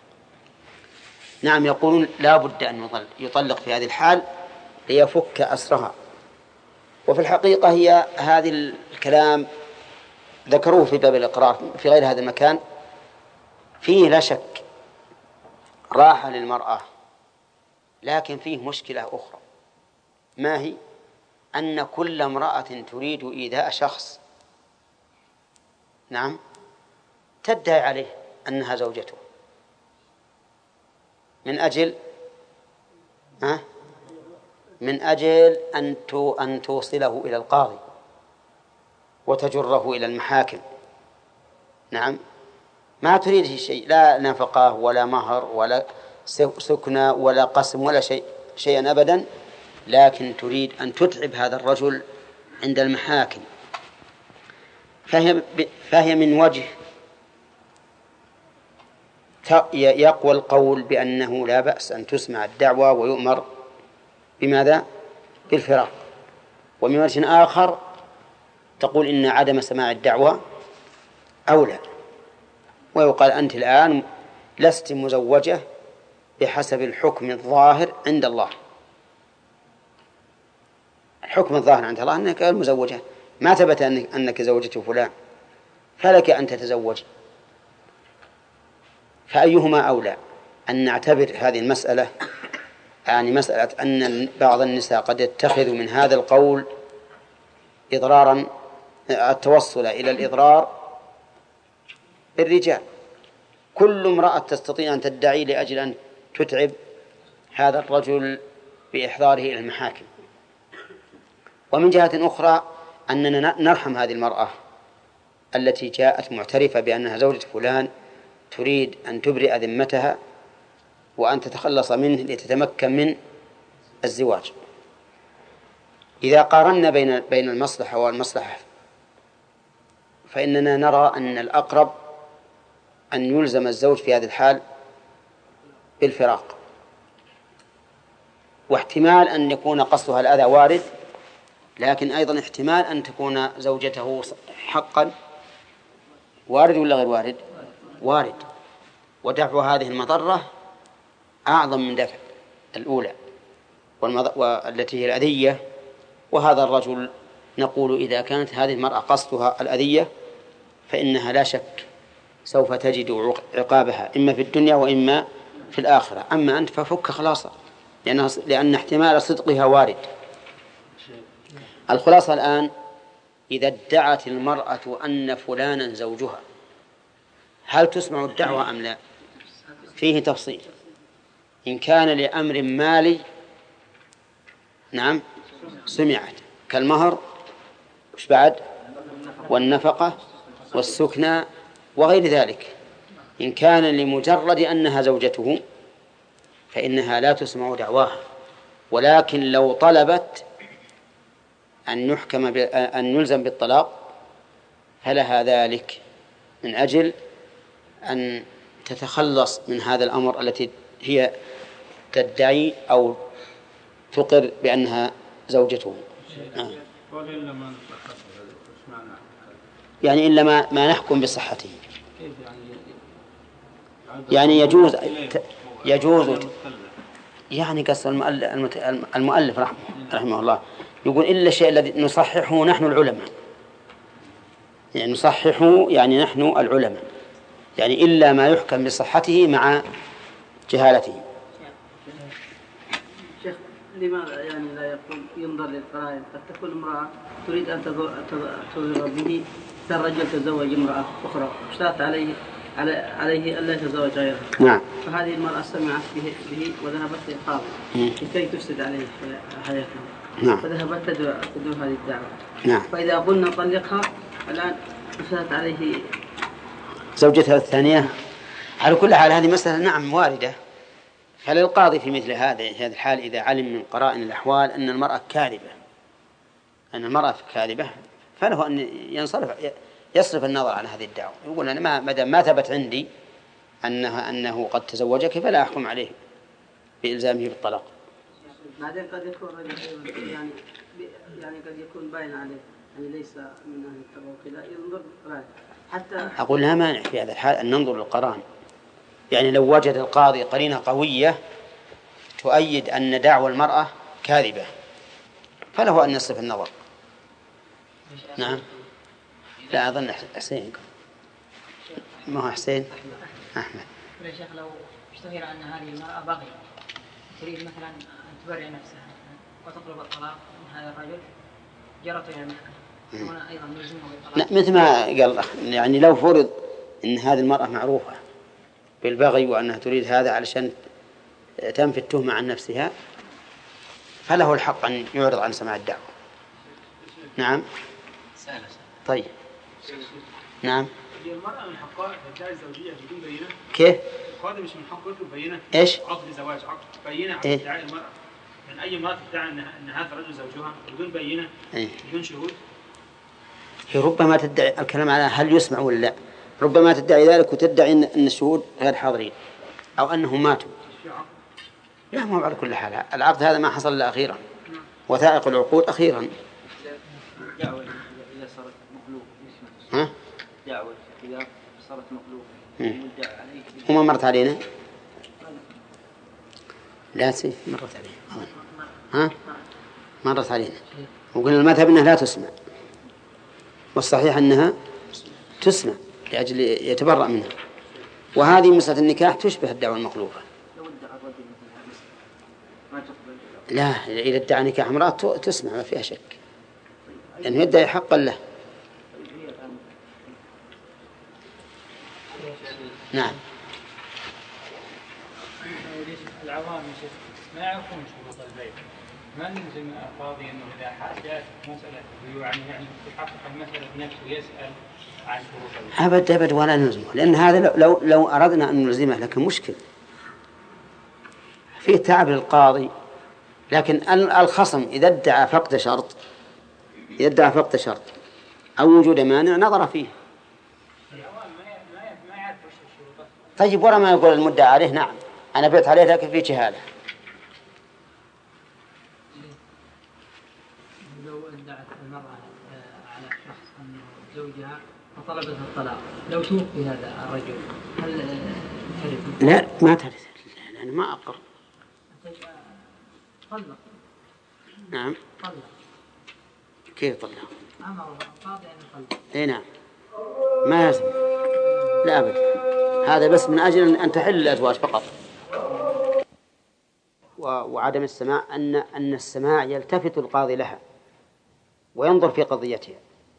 [SPEAKER 2] نعم، يقولون لا بد أن يطلق في هذه الحال ليفك أسرها. وفي الحقيقة هي هذه الكلام ذكروه في باب الإقرار في غير هذا المكان، فيه لا شك راحة للمرأة، لكن فيه مشكلة أخرى، ما هي؟ أن كل امرأة تريد إيذاء شخص نعم تدعي عليه أنها زوجته من أجل ها من أجل أن أن توصله إلى القاضي وتجره إلى المحاكم. نعم، ما تريد شيء، لا نفقة ولا مهر ولا سكنى ولا قسم ولا شيء شيئا أبدا، لكن تريد أن تتعب هذا الرجل عند المحاكم. فهي, فهي من وجه يقوى القول بأنه لا بأس أن تسمع الدعوة ويؤمر بماذا؟ بالفراق. ومن وجه آخر تقول إن عدم سماع الدعوة أولى، ويقال أنت الآن لست مزوجة بحسب الحكم الظاهر عند الله. الحكم الظاهر عند الله أنك المزوجة، ما ثبت أنك زوجة فلان، فلك أن تتزوج. فأيهما أولى؟ أن نعتبر هذه المسألة يعني مسألة أن بعض النساء قد يتخذ من هذا القول إضرارا، التوصل إلى الإضرار بالرجال. كل امرأة تستطيع أن تدعي لأجل أن تتعب هذا الرجل بإحضاره إلى المحاكم. ومن جهة أخرى أننا نرحم هذه المرأة التي جاءت معترفة بأنها زوجة فلان، تريد أن تبرئ ذمتها وأن تتخلص منه لتتمكن من الزواج. إذا قارنا بين بين المصلحة والمصلحة فإننا نرى أن الأقرب أن يلزم الزوج في هذه الحال بالفراق، واحتمال أن يكون قصدها الأذى وارد، لكن أيضا احتمال أن تكون زوجته حقا وارد ولا غير وارد؟ وارد. ودفع هذه المضرة أعظم من دفع الأولى والتي هي الأذية. وهذا الرجل نقول إذا كانت هذه المرأة قصدها الأذية فإنها لا شك سوف تجد عقابها إما في الدنيا وإما في الآخرة. أما أنت ففك خلاصة، لأن, لأن احتمال صدقها وارد. الخلاصة الآن إذا ادعت المرأة أن فلانا زوجها هل تسمع الدعوة أم لا؟ فيه تفصيل. إن كان لأمر مالي نعم سمعت، كالمهر وش بعد والنفقة والسكنى وغير ذلك. إن كان لمجرد أنها زوجته فإنها لا تسمع دعواها، ولكن لو طلبت أن يحكم ب... أن يلزم بالطلاق فلها ذلك من أجل أن تتخلص من هذا الأمر التي هي تدعي أو تقر بأنها زوجته. آه. يعني إلا ما, ما نحكم بصحته، يعني يجوز يجوز يعني قص المؤلف رحمه, رحمه الله يقول إلا الشيء الذي نصححه نحن العلماء، يعني نصححه يعني نحن العلماء، يعني إلا ما يحكم بصحته مع جهالته.
[SPEAKER 3] شيخ لماذا يعني لا يقول ينظر للقرائن؟ قد تكون امرأة تريد أن تظهر به، الرجل تزوج امرأة أخرى اشترط عليه عليه ألا يتزوج غيرها.
[SPEAKER 2] نعم.
[SPEAKER 3] فهذه المرأة سمعت به, به وذهبت للقاضي لكي تفسد عليه حياته.
[SPEAKER 2] نعم.
[SPEAKER 3] فذهبت تدعو, تدعو هذه الدعوة.
[SPEAKER 2] نعم.
[SPEAKER 3] فإذا قلنا طلقها الآن أفسدت عليه
[SPEAKER 2] زوجتها الثانية. على كل حال هذه مسألة نعم واردة. فللقاضي في مثل هذا هذه الحال إذا علم من قرائن الأحوال أن المرأة كاذبة أن المرأة كاذبة فله أن ينصرف يصرف النظر عن هذه الدعوة. يقول أنا ما مدام ما ثبت عندي أنها أنه قد تزوجك فلا أحكم عليه بإلزامه بالطلاق.
[SPEAKER 3] بعدين قد يكون رجل يعني يعني قد يكون باين عليه يعني ليس من أهل التبوك لا ينظر رأي حتى.
[SPEAKER 2] أقول لا مانع في هذا الحال أن ننظر للقرائن. يعني لو وجد القاضي قرينة قوية تؤيد أن دعوى المرأة كاذبة فله أن يصرف النظر. نعم. لا أظن حسين ما هو حسين أحمد.
[SPEAKER 4] يا شيخ لو اشتهر أن هذه المرأة بغي تريد مثلا أن تبرئ نفسها وتطلب الطلاق من هذا الرجل جرت إلى المحكمة هنا أيضا نلزمه بالطلاق.
[SPEAKER 2] مثل ما قال يعني لو فرض أن هذه المرأة معروفة بالبغي وأنها تريد هذا علشان تنفي التهمة عن نفسها فله الحق أن يعرض عن سماع الدعوة. نعم. طيب. نعم.
[SPEAKER 5] هي المرأة من حقها تدعي الزوجية بدون بينة.
[SPEAKER 2] كيف؟
[SPEAKER 5] القاضي مش من حقه يطلب بينة.
[SPEAKER 2] إيش؟
[SPEAKER 5] عقد زواج عقد بينة على
[SPEAKER 2] إيه؟
[SPEAKER 5] ادعاء المرأة. من أي امرأة تدعي أن أن هذا الرجل زوجها بدون بينة.
[SPEAKER 2] إيه؟
[SPEAKER 5] بدون شهود.
[SPEAKER 2] هي ربما تدعي الكلام على هل يسمع ولا لا. ربما تدعي ذلك وتدعي أن الشهود غير حاضرين أو أنهم ماتوا. لا ما على كل حال العقد هذا ما حصل إلا أخيرا. وثائق العقود أخيرا.
[SPEAKER 1] دعوة إذا صارت مقلوبة.
[SPEAKER 2] ها؟
[SPEAKER 1] دعوة إذا صارت مقلوبة. مدعى عليه.
[SPEAKER 2] وما مرت علينا؟ لا سيف مرت علينا. ها؟ مرت علينا. وقلنا المذهب أنها لا تسمع. والصحيح أنها تسمع لأجل يتبرأ منها. وهذه مسألة النكاح تشبه الدعوة المقلوبة. لا إذا ادعى نكاح امرأة تسمع ما فيها شك لأنه يدعي حقا له. نعم.
[SPEAKER 6] العوام ما يعرفون شروط البيع ما نلزم القاضي أنه إذا جاءت مسألة يعني يعني يحقق المسألة بنفسه يسأل عن شروط البيع.
[SPEAKER 2] أبد أبد ولا نلزمه لأن هذا لو لو أردنا أن نلزمه لكن مشكل فيه تعب للقاضي. لكن الخصم إذا ادعى فقد شرط إذا ادعى فقد شرط أو وجود مانع نظر فيه. طيب ورا ما يقول المدعى عليه نعم أنا بعت عليه لكن في جهالة.
[SPEAKER 3] لو ادعت المرأة على شخص أنه زوجها وطلبت الطلاق لو توفي هذا الرجل هل ترث؟
[SPEAKER 2] لا ما ترث لأنه ما أقر.
[SPEAKER 3] طلق.
[SPEAKER 2] نعم.
[SPEAKER 3] طلق.
[SPEAKER 2] كيف طلق؟
[SPEAKER 3] أمر القاضي أن يطلق.
[SPEAKER 2] إيه نعم ما يلزم. لا أبدا هذا بس من أجل أن تحل الأزواج فقط. وعدم السماع أن أن السماع يلتفت القاضي لها وينظر في قضيتها.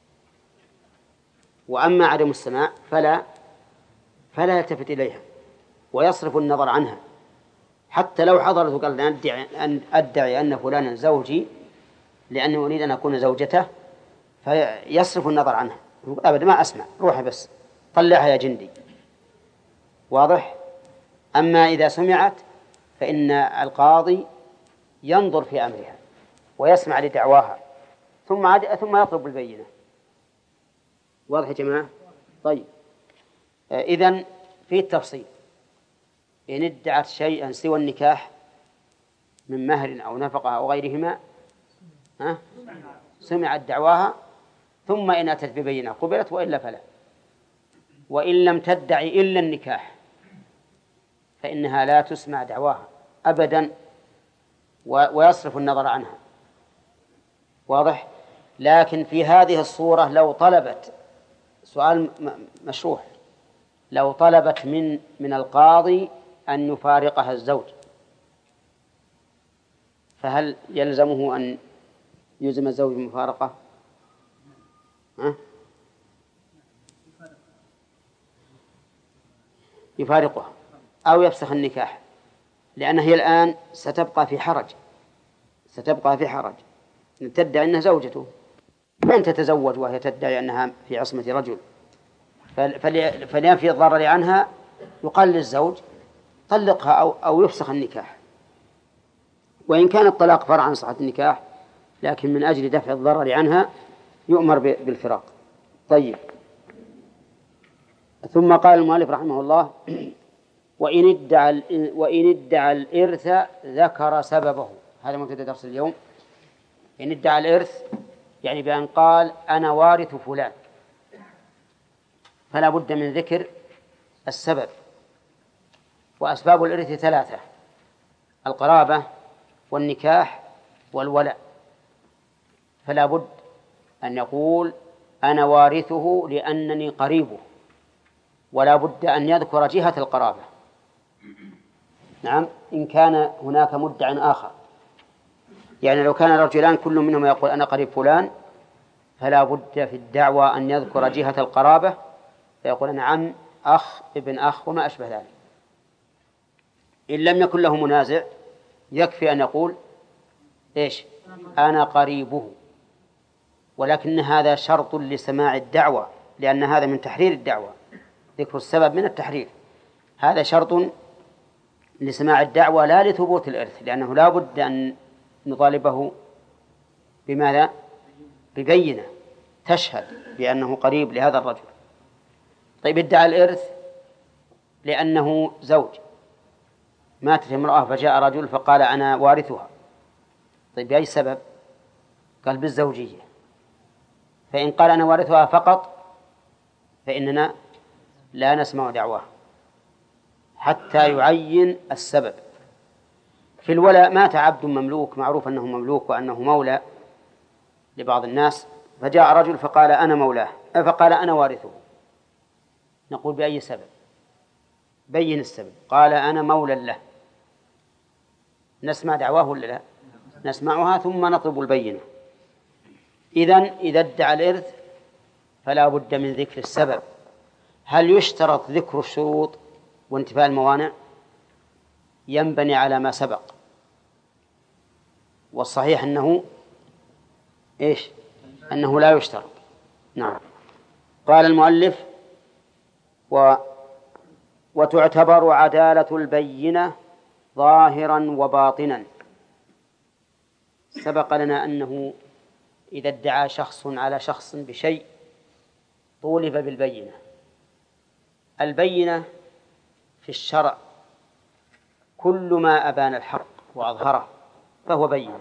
[SPEAKER 2] وأما عدم السماع فلا فلا يلتفت إليها ويصرف النظر عنها حتى لو حضرت وقال أن أدعي أن فلانا زوجي لأني أريد أن أكون زوجته فيصرف النظر عنها. أبدا ما أسمع روحي بس طلعها يا جندي. واضح؟ أما إذا سمعت فإن القاضي ينظر في أمرها ويسمع لدعواها ثم عد... ثم يطلب البينة. واضح يا جماعة؟ طيب آه إذن في التفصيل إن ادعت شيئا سوى النكاح من مهر أو نفقة أو غيرهما ها؟ سمعت دعواها ثم إن أتت ببينة قبلت وإلا فلا. وإن لم تدعي إلا النكاح فإنها لا تسمع دعواها أبدا ويصرف النظر عنها. واضح؟ لكن في هذه الصورة لو طلبت سؤال مشروح لو طلبت من من القاضي أن يفارقها الزوج فهل يلزمه أن يلزم الزوج بالمفارقة؟ ها؟ يفارقها أو يفسخ النكاح، لأن هي الآن ستبقى في حرج ستبقى في حرج تدعي أنها زوجته، من تتزوج وهي تدعي أنها في عصمة رجل، فلينفي الضرر عنها يقال للزوج طلقها أو, أو يفسخ النكاح، وإن كان الطلاق فرع عن صحة النكاح لكن من أجل دفع الضرر عنها يؤمر بالفراق. طيب، ثم قال المؤلف رحمه الله: وإن ادعى وإن ادعى الإرث ذكر سببه. هذا مبتدأ درس اليوم. إن ادعى الإرث يعني بأن قال أنا وارث فلان، فلا بد من ذكر السبب. وأسباب الإرث ثلاثة: القرابة والنكاح والولاء، فلا بد أن يقول أنا وارثه لأنني قريبه، ولا بد أن يذكر جهة القرابة. نعم، إن كان هناك مدع آخر، يعني لو كان رجلان كل منهم يقول أنا قريب فلان، فلا بد في الدعوة أن يذكر جهة القرابة، فيقول أنا عم، أخ، ابن أخ، وما أشبه ذلك. إن لم يكن له منازع يكفي أن يقول إيش؟ أنا قريبه. ولكن هذا شرط لسماع الدعوة، لأن هذا من تحرير الدعوة، ذكر السبب من التحرير، هذا شرط لسماع الدعوة لا لثبوت الإرث، لأنه لا بد أن نطالبه بماذا؟ ببينة تشهد بأنه قريب لهذا الرجل. طيب، ادعى الإرث لأنه زوج، ماتت امرأة فجاء رجل فقال أنا وارثها. طيب، بأي سبب؟ قال بالزوجية. فإن قال أنا وارثها فقط فإننا لا نسمع دعواه حتى يعين السبب. في الولاء مات عبد مملوك، معروف أنه مملوك وأنه مولى لبعض الناس، فجاء رجل فقال أنا مولاه، فقال أنا وارثه، نقول بأي سبب؟ بين السبب. قال أنا مولى له، نسمع دعواه ولا لا؟ نسمعها ثم نطلب البينة. إذن إذا ادعى الإرث فلا بد من ذكر السبب. هل يشترط ذكر الشروط وانتفاء الموانع؟ ينبني على ما سبق، والصحيح أنه إيش؟ أنه لا يشترط. نعم. قال المؤلف: و وتعتبر عدالة البينة ظاهرا وباطنا. سبق لنا أنه إذا ادعى شخص على شخص بشيء طولب بالبينة. البينة في الشرع كل ما أبان الحق وأظهره فهو بينة،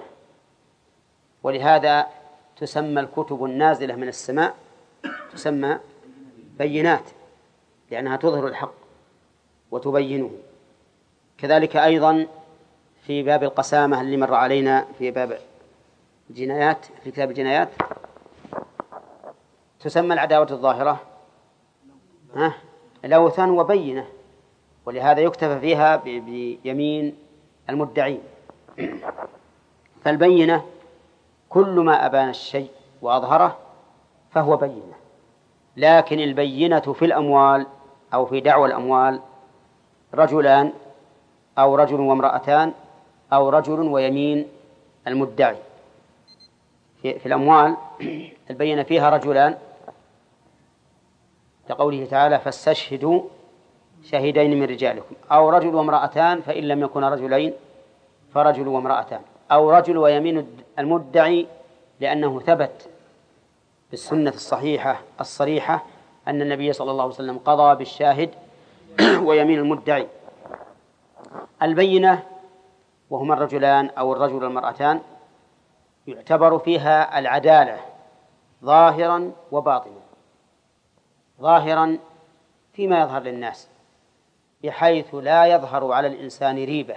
[SPEAKER 2] ولهذا تسمى الكتب النازلة من السماء تسمى بينات، لأنها تظهر الحق وتبينه. كذلك أيضا في باب القسامة اللي مر علينا في باب الجنايات، في كتاب الجنايات، تسمى العداوة الظاهرة ها لوثا وبينة، ولهذا يكتفى فيها بيمين المدعين. فالبينة كل ما أبان الشيء وأظهره فهو بينة. لكن البينة في الأموال أو في دعوى الأموال رجلان أو رجل وامرأتان أو رجل ويمين المدعي. في, في الأموال البينة فيها رجلان، لقوله تعالى: فاستشهدوا شهيدين من رجالكم، أو رجل وامرأتان فإن لم يكونا رجلين فرجل وامرأتان، أو رجل ويمين المدعي، لأنه ثبت بالسنة الصحيحة الصريحة أن النبي صلى الله عليه وسلم قضى بالشاهد ويمين المدعي. البينة وهما الرجلان أو الرجل والمرأتان يعتبر فيها العدالة ظاهرا وباطنا. ظاهرا فيما يظهر للناس بحيث لا يظهر على الإنسان ريبة،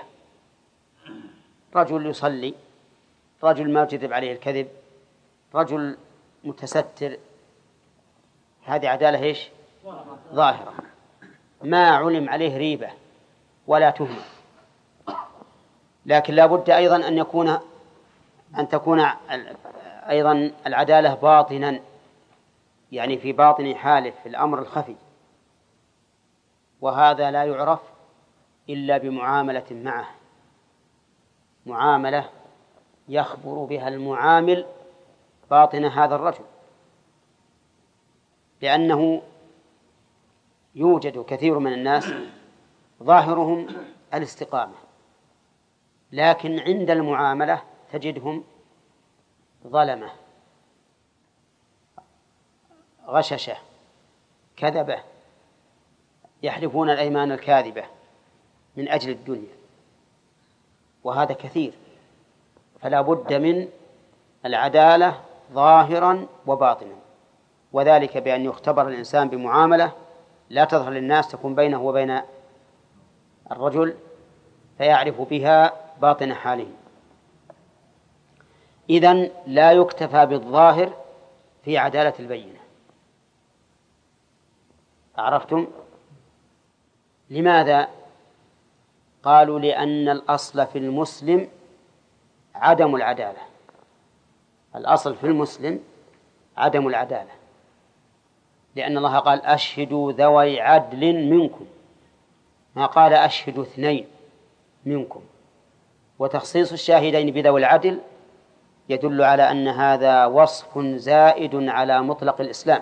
[SPEAKER 2] رجل يصلي، رجل ما يجذب عليه الكذب، رجل متستر، هذه عدالة إيش؟ ظاهرة، ما علم عليه ريبة ولا تهمة. لكن لا بد أيضا أن يكون أن تكون أيضا العدالة باطنا، يعني في باطن حاله، في الأمر الخفي. وهذا لا يعرف إلا بمعاملة معه، معاملة يخبر بها المعامل باطن هذا الرجل، لأنه يوجد كثير من الناس ظاهرهم الاستقامة، لكن عند المعاملة تجدهم ظلمة، غششة، كذبة، يحلفون الأيمان الكاذبة من أجل الدنيا، وهذا كثير. فلا بد من العدالة ظاهرا وباطنا، وذلك بأن يختبر الإنسان بمعاملة لا تظهر للناس، تكون بينه وبين الرجل فيعرف بها باطن حاله. إذن لا يكتفى بالظاهر في عدالة البينة. عرفتم؟ لماذا؟ قالوا لأن الأصل في المسلم عدم العدالة. الأصل في المسلم عدم العدالة، لأن الله قال أشهدوا ذوي عدل منكم، ما قال أشهدوا اثنين منكم. وتخصيص الشاهدين بذوي العدل يدل على أن هذا وصف زائد على مطلق الإسلام،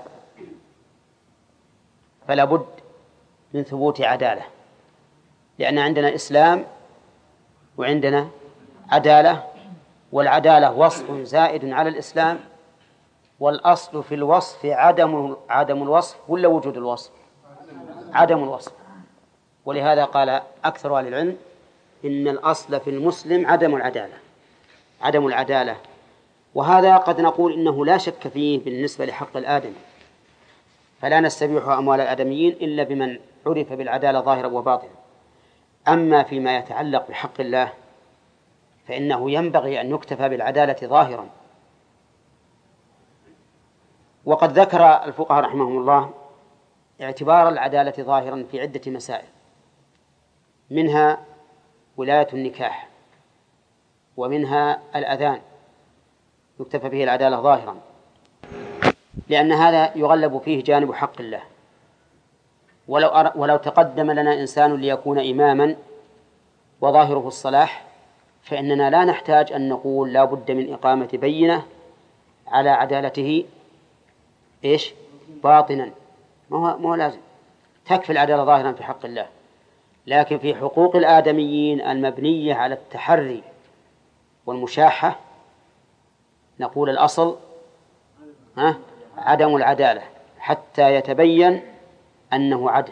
[SPEAKER 2] فلا بد من ثبوت عدالة، لأن عندنا إسلام وعندنا عدالة، والعدالة وصف زائد على الإسلام، والأصل في الوصف عدم عدم الوصف ولا وجود الوصف؟ عدم الوصف. ولهذا قال أكثر أهل العلم إن الأصل في المسلم عدم العدالة، عدم العدالة. وهذا قد نقول إنه لا شك فيه بالنسبة لحق الآدمي، فلا نستبيح أموال الآدميين إلا بمن عرف بالعدالة ظاهرا وباطنا. أما فيما يتعلق بحق الله فإنه ينبغي أن يكتفى بالعدالة ظاهرا. وقد ذكر الفقهاء رحمهم الله اعتبار العدالة ظاهرا في عدة مسائل، منها ولاية النكاح، ومنها الأذان يكتفى به العدالة ظاهرا، لأن هذا يغلب فيه جانب حق الله. ولو, أر... ولو تقدم لنا إنسان ليكون إماما وظاهره الصلاح فإننا لا نحتاج أن نقول لا بد من إقامة بينة على عدالته إيش باطنا، ما هو, ما هو لازم، تكفي العدالة ظاهرا في حق الله. لكن في حقوق الآدميين المبنية على التحري والمشاحة نقول الأصل ها عدم العدالة حتى يتبين أنه عدل.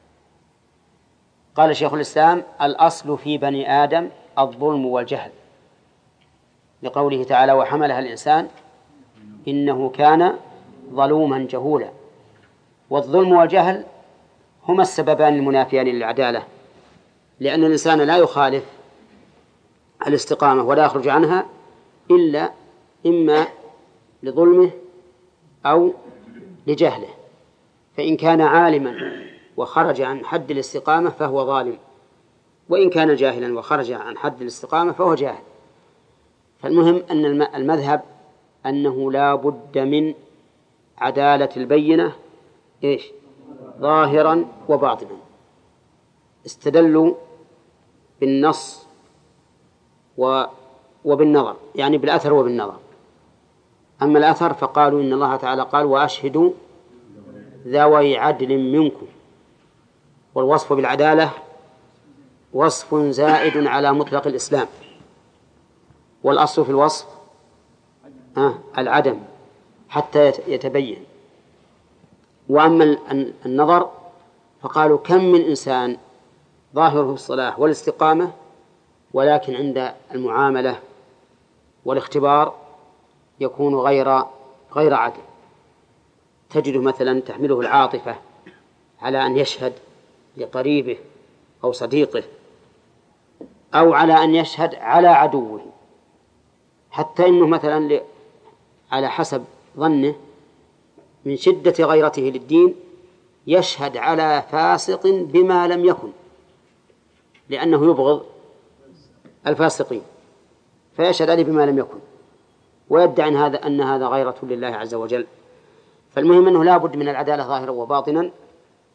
[SPEAKER 2] قال شيخ الإسلام الأصل في بني آدم الظلم والجهل، لقوله تعالى وحملها الإنسان إنه كان ظلوما جهولا. والظلم والجهل هما السببان المنافيان للعدالة، لأن الإنسان لا يخالف الاستقامة ولا يخرج عنها إلا إما لظلمه أو لجهله، فإن كان عالما وخرج عن حد الاستقامة فهو ظالم، وإن كان جاهلا وخرج عن حد الاستقامة فهو جاهل. فالمهم أن المذهب أنه لا بد من عدالة البينة إيش ظاهرا وباطنا. استدلوا بالنص و وبالنظر، يعني بالأثر وبالنظر. أما الأثر فقالوا إن الله تعالى قال وأشهدوا ذوي عدل منكم، والوصف بالعدالة وصف زائد على مطلق الإسلام، والأصل في الوصف آه العدم حتى يتبين. وأما النظر فقالوا كم من إنسان ظاهره الصلاح والاستقامة ولكن عند المعاملة والاختبار يكون غير غير عدل. تجده مثلا تحمله العاطفة على أن يشهد لقريبه أو صديقه، أو على أن يشهد على عدوه، حتى إنه مثلا على حسب ظنه من شدة غيرته للدين يشهد على فاسق بما لم يكن، لأنه يبغض الفاسقين فيشهد عليه بما لم يكن، ويدعي أن هذا أن هذا غيرة لله عز وجل. فالمهم أنه لا بد من العدالة ظاهرا وباطنا،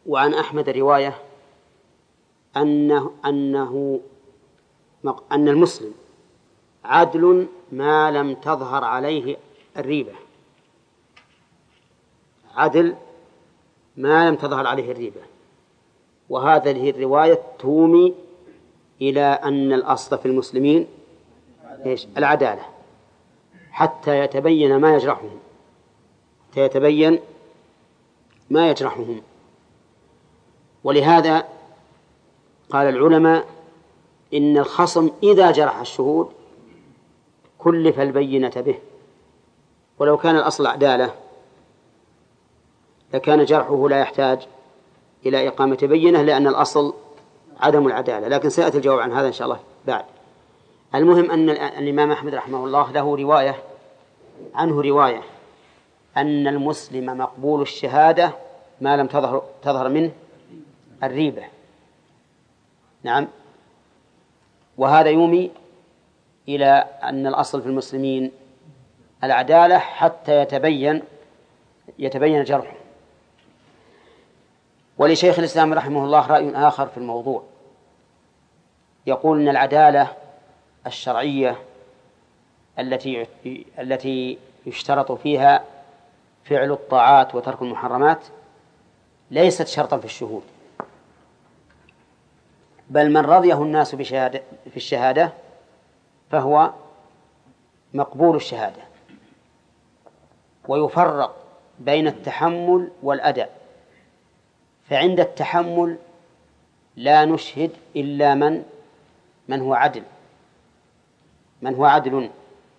[SPEAKER 2] وعن أحمد رواية أنه أنه أن المسلم عدل ما لم تظهر عليه الريبة، عدل ما لم تظهر عليه الريبة. وهذه الرواية تومي إلى أن الأصل في المسلمين إيش؟ العدالة، حتى يتبين ما يجرحهم، حتى يتبين ما يجرحهم. ولهذا قال العلماء إن الخصم إذا جرح الشهود كلف البينة به، ولو كان الأصل عدالة لكان جرحه لا يحتاج إلى إقامة بينة، لأن الأصل عدم العدالة. لكن سيأتي الجواب عن هذا إن شاء الله بعد. المهم أن الإمام أحمد رحمه الله له رواية عنه رواية أن المسلم مقبول الشهادة ما لم تظهر, تظهر منه الريبة. نعم. وهذا يومي إلى أن الأصل في المسلمين العدالة حتى يتبين يتبين جرحه. ولشيخ الإسلام رحمه الله رأي آخر في الموضوع، يقول أن العدالة الشرعية التي التي يشترط فيها فعل الطاعات وترك المحرمات ليست شرطا في الشهود، بل من رضيه الناس بشهادة في الشهادة فهو مقبول الشهادة. ويفرق بين التحمل والأداء، فعند التحمل لا نشهد إلا من من هو عدل، من هو عدل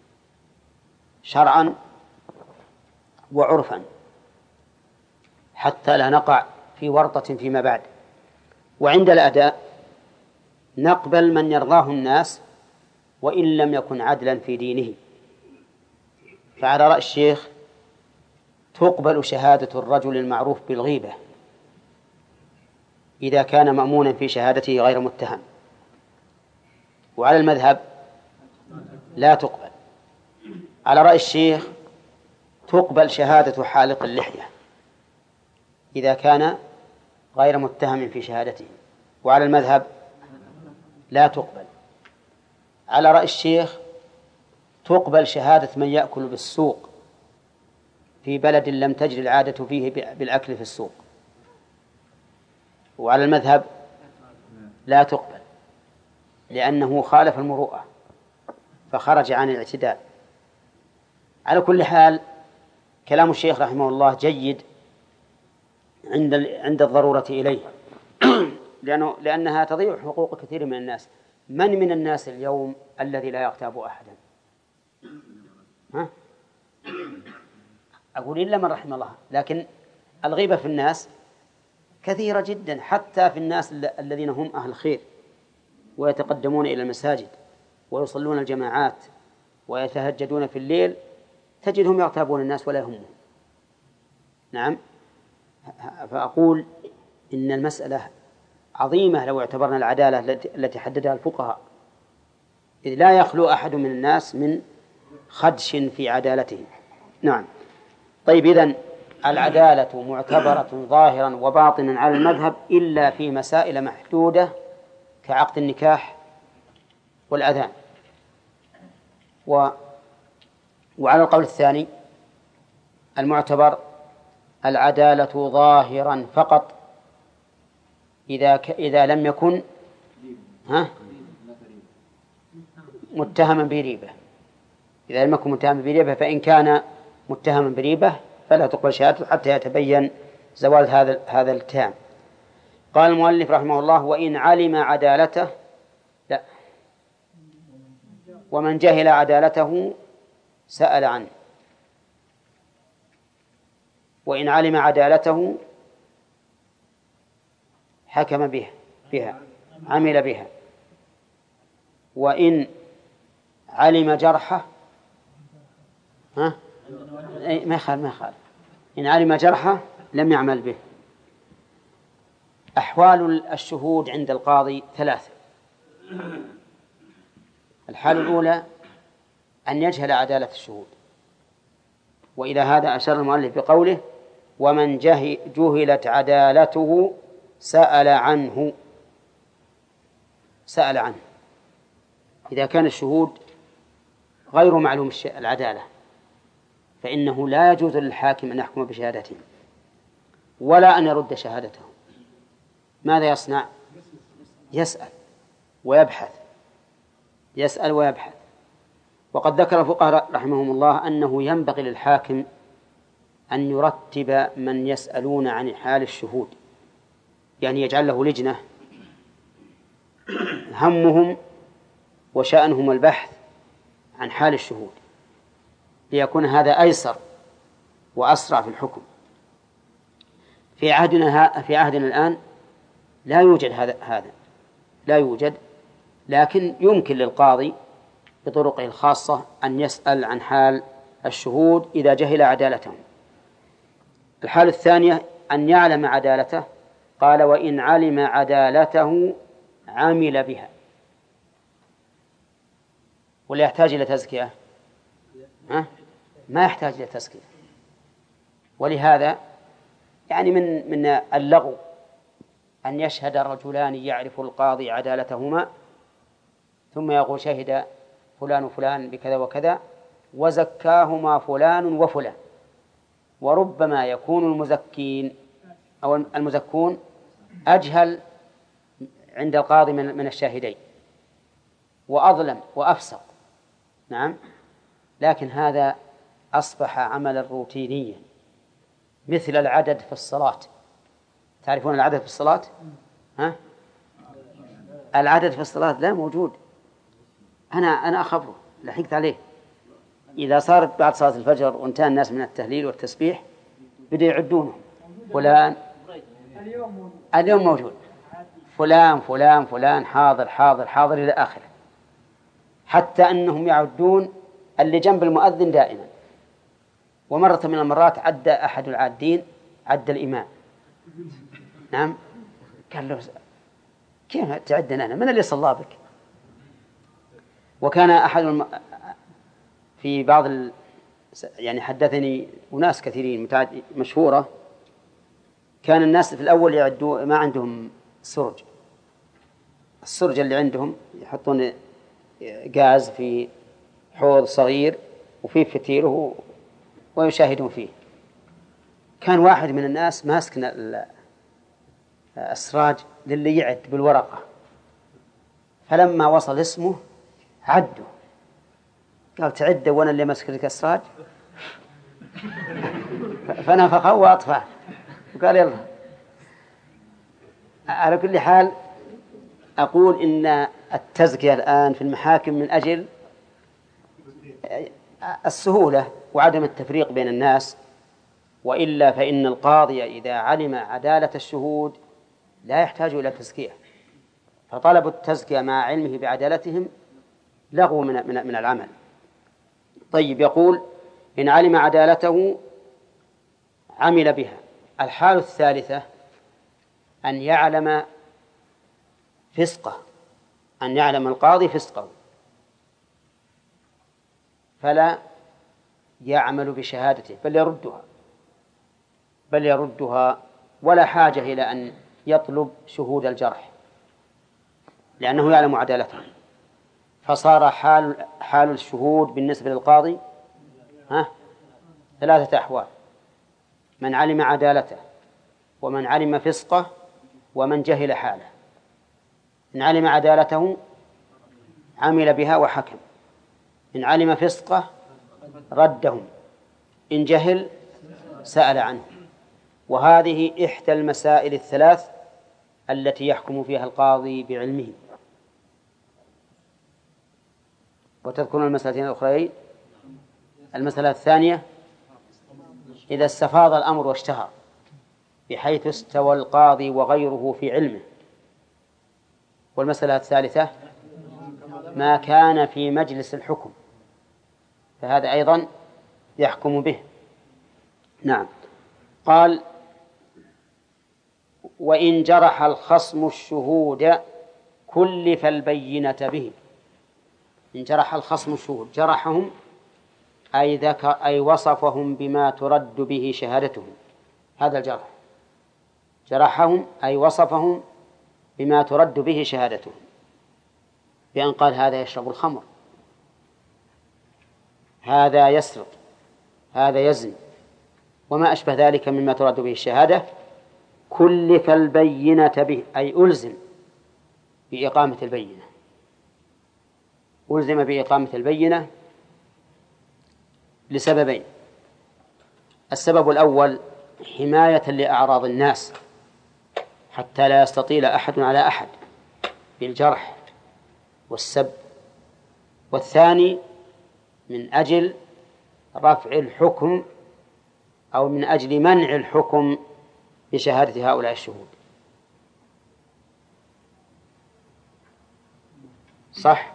[SPEAKER 2] شرعا وعرفا، حتى لا نقع في ورطة فيما بعد. وعند الأداء نقبل من يرضاه الناس وإن لم يكن عدلا في دينه. فعلى رأي الشيخ تقبل شهادة الرجل المعروف بالغيبة إذا كان مأمونا في شهادته غير متهم، وعلى المذهب لا تقبل. على رأي الشيخ تقبل شهادة حالق اللحية إذا كان غير متهم في شهادته، وعلى المذهب لا تقبل. على رأي الشيخ تقبل شهادة من يأكل بالسوق في بلد لم تجري العادة فيه بالأكل في السوق، وعلى المذهب لا تقبل لأنه خالف المروءة فخرج عن الاعتدال. على كل حال كلام الشيخ رحمه الله جيد عند عند الضرورة إليه لأنه لأنها تضيع حقوق كثير من الناس. من من الناس اليوم الذي لا يغتاب أحدا؟ ها؟ أقول إلا من رحم الله. لكن الغيبة في الناس كثيرة جدا، حتى في الناس الذين هم أهل خير ويتقدمون إلى المساجد ويصلون الجماعات ويتهجدون في الليل تجدهم يغتابون الناس ولا يهمهم. نعم. فأقول إن المسألة عظيمة لو اعتبرنا العدالة التي حددها الفقهاء، إذ لا يخلو أحد من الناس من خدش في عدالته. نعم. طيب، إذن العدالة معتبرة ظاهرا وباطنا على المذهب إلا في مسائل محدودة كعقد النكاح والأذان. و... وعلى القول الثاني المعتبر العدالة ظاهرا فقط إذا ك... إذا لم يكن ها متهما بريبة. إذا لم يكن متهما بريبة، فإن كان متهما بريبة فلا تقبل شهادته حتى يتبين زوال هذا هذا الاتهام. قال المؤلف رحمه الله: وإن علم عدالته، لا، ومن جهل عدالته سأل عنه. وإن علم عدالته حكم بها بها عمل بها. وإن علم جرحه ها ما يخالف ما يخالف إن علم جرحه لم يعمل به. أحوال الشهود عند القاضي ثلاثة. الحالة الأولى أن يجهل عدالة الشهود، وإلى هذا أشار المؤلف بقوله: ومن جه- جهلت عدالته سأل عنه سأل عنه إذا كان الشهود غير معلوم العدالة فإنه لا يجوز للحاكم أن يحكم بشهادتهم ولا أن يرد شهادتهم. ماذا يصنع؟ يسأل ويبحث يسأل ويبحث. وقد ذكر الفقهاء رحمهم الله أنه ينبغي للحاكم أن يرتب من يسألون عن حال الشهود، يعني يجعل له لجنة همهم وشأنهم البحث عن حال الشهود ليكون هذا أيسر وأسرع في الحكم. في عهدنا في عهدنا الآن لا يوجد هذا هذا لا يوجد، لكن يمكن للقاضي بطرقه الخاصة أن يسأل عن حال الشهود إذا جهل عدالتهم. الحالة الثانية أن يعلم عدالته، قال وإن علم عدالته عمل بها. ولا يحتاج إلى تزكية؟ ها؟ ما يحتاج إلى تزكية. ولهذا يعني من من اللغو أن يشهد الرجلان يعرف القاضي عدالتهما ثم يقول شهد فلان وفلان بكذا وكذا وزكاهما فلان وفلان، وربما يكون المزكين أو المزكون أجهل عند القاضي من من الشاهدين وأظلم وأفسق. نعم، لكن هذا أصبح عملا روتينيا مثل العدد في الصلاة. تعرفون العدد في الصلاة؟ ها؟ العدد في الصلاة لا موجود. أنا أنا أخبره لحقت عليه. إذا صارت بعد صلاة الفجر وانتهى الناس من التهليل والتسبيح بدأ يعدونهم، فلان اليوم موجود، فلان فلان فلان حاضر حاضر حاضر إلى آخره، حتى أنهم يعدون اللي جنب المؤذن دائما. ومرة من المرات عد أحد العادين عد الإمام. نعم، قال له كيف تعدنا أنا؟ من اللي صلى بك؟ وكان أحد الم... في بعض ال... يعني حدثني أناس كثيرين متعد... مشهورة، كان الناس في الأول يعدوا ما عندهم سرج. السرج اللي عندهم يحطون غاز في حوض صغير وفيه فتيله ويشاهدون فيه. كان واحد من الناس ماسك السراج للي يعد بالورقة، فلما وصل اسمه عده، قال تعد وانا اللي ماسك لك السراج، فنفخه واطفاه وقال يلا. على كل حال أقول إن التزكية الآن في المحاكم من أجل السهولة وعدم التفريق بين الناس، وإلا فإن القاضي إذا علم عدالة الشهود لا يحتاج إلى تزكية، فطلب التزكية مع علمه بعدالتهم لغو من من من العمل. طيب، يقول إن علم عدالته عمل بها. الحالة الثالثة أن يعلم فسقه، أن يعلم القاضي فسقه فلا يعمل بشهادته بل يردها بل يردها ولا حاجة إلى أن يطلب شهود الجرح لأنه يعلم عدالته. فصار حال حال الشهود بالنسبة للقاضي ها ثلاثة أحوال: من علم عدالته، ومن علم فسقه، ومن جهل حاله. إن علم عدالته عمل بها وحكم، إن علم فسقه ردهم، إن جهل سأل عنه. وهذه إحدى المسائل الثلاث التي يحكم فيها القاضي بعلمه. وتذكرون المسألتين الأخرين. المسألة الثانية إذا استفاض الأمر واشتهر بحيث استوى القاضي وغيره في علمه. والمسألة الثالثة ما كان في مجلس الحكم، فهذا أيضا يحكم به. نعم. قال: وإن جرح الخصم الشهود كلف البينة به. إن جرح الخصم الشهود، جرحهم أي ذكر أي وصفهم بما ترد به شهادتهم، هذا الجرح، جرحهم أي وصفهم بما ترد به شهادتهم، بأن قال هذا يشرب الخمر، هذا يسرق، هذا يزني، وما أشبه ذلك مما ترد به الشهادة. كلف البينة به أي ألزم بإقامة البينة، ألزم بإقامة البينة لسببين: السبب الأول حماية لأعراض الناس حتى لا يستطيل أحد على أحد بالجرح والسب، والثاني من أجل رفع الحكم أو من أجل منع الحكم بشهادة هؤلاء الشهود. صح؟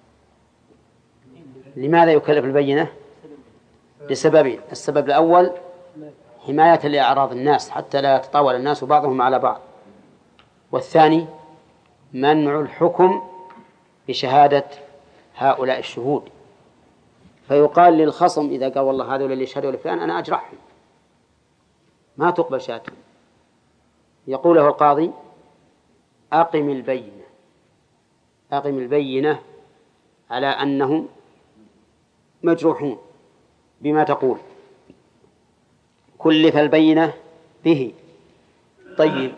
[SPEAKER 2] لماذا يكلف البينة؟ لسببين: السبب الأول حماية لأعراض الناس حتى لا يتطاول الناس بعضهم على بعض، والثاني منع الحكم بشهادة هؤلاء الشهود. فيقال للخصم إذا قال والله هذول اللي يشهدوا لفلان أنا أجرحهم، ما تقبل شهادتهم، يقول له القاضي أقم البينة، أقم البينة على أنهم مجروحون بما تقول، كلف البينة به. طيب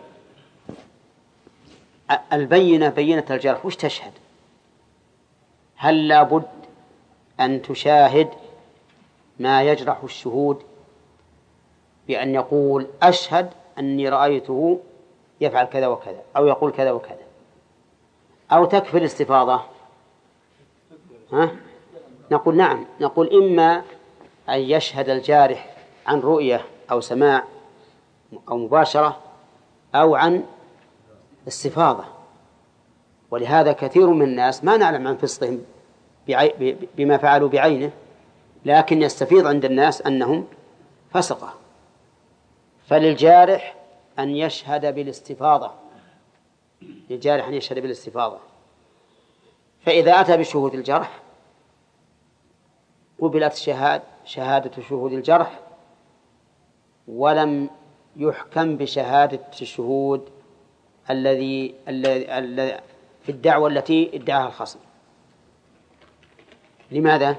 [SPEAKER 2] البينة بينة الجرح وش تشهد؟ هل لابد أن تشاهد ما يجرح الشهود بأن يقول أشهد أني رأيته يفعل كذا وكذا أو يقول كذا وكذا، أو تكفي الاستفاضة؟ ها؟ نقول نعم، نقول إما أن يشهد الجارح عن رؤية أو سماع أو مباشرة أو عن استفاضة. ولهذا كثير من الناس ما نعلم عن فسقهم بما فعلوا بعينه، لكن يستفيض عند الناس أنهم فسقة. فللجارح أن يشهد بالاستفاضة، للجارح أن يشهد بالاستفاضة. فإذا أتى بشهود الجرح قبلت شهاد شهادة شهود الجرح، ولم يحكم بشهادة الشهود الذي الذي في الدعوة التي ادعاها الخصم. لماذا؟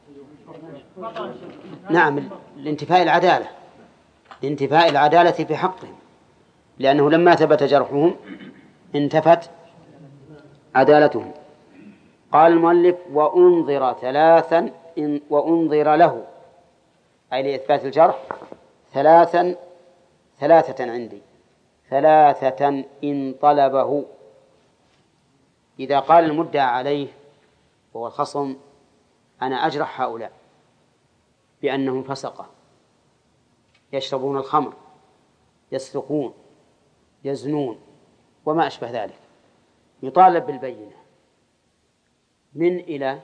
[SPEAKER 2] نعم، لانتفاء العدالة، لانتفاء العدالة في حقهم، لأنه لما ثبت جرحهم انتفت عدالتهم. قال المؤلف وأنظر ثلاثا إن وأنظر له، أي لإثبات الجرح ثلاثا ثلاثة عندي ثلاثة إن طلبه. إذا قال المدعى عليه وهو الخصم أنا أجرح هؤلاء بأنهم فسقة، يشربون الخمر، يسرقون، يزنون وما أشبه ذلك، يطالب بالبينة من إلى،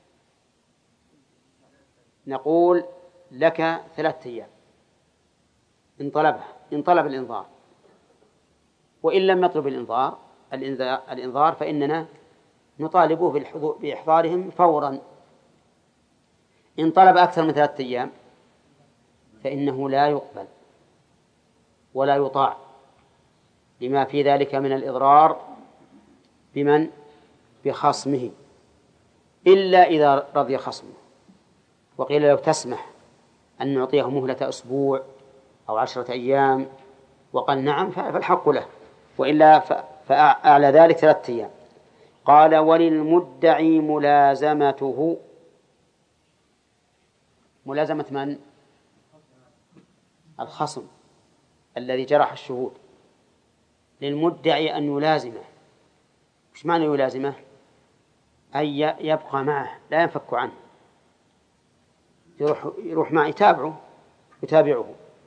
[SPEAKER 2] نقول لك ثلاثة أيام إن طلبها، إن طلب الإنظار. وإن لم يطلب الإنظار الإنظار فإننا نطالبه بالحضور بإحضارهم فورا. إن طلب أكثر من ثلاثة أيام فإنه لا يقبل ولا يطاع، لما في ذلك من الإضرار بمن؟ بخصمه، إلا إذا رضي خصمه. وقيل لو تسمح أن نعطيه مهلة أسبوع أو عشرة أيام وقال نعم فالحق له، وإلا فأعلى ذلك ثلاثة أيام. قال وللمدعي ملازمته، ملازمة من؟ الخصم الذي جرح الشهود، للمدعي أن يلازمه. وش معنى يلازمه؟ أي يبقى معه لا ينفك عنه، يروح, يروح معه يتابعه يتابعه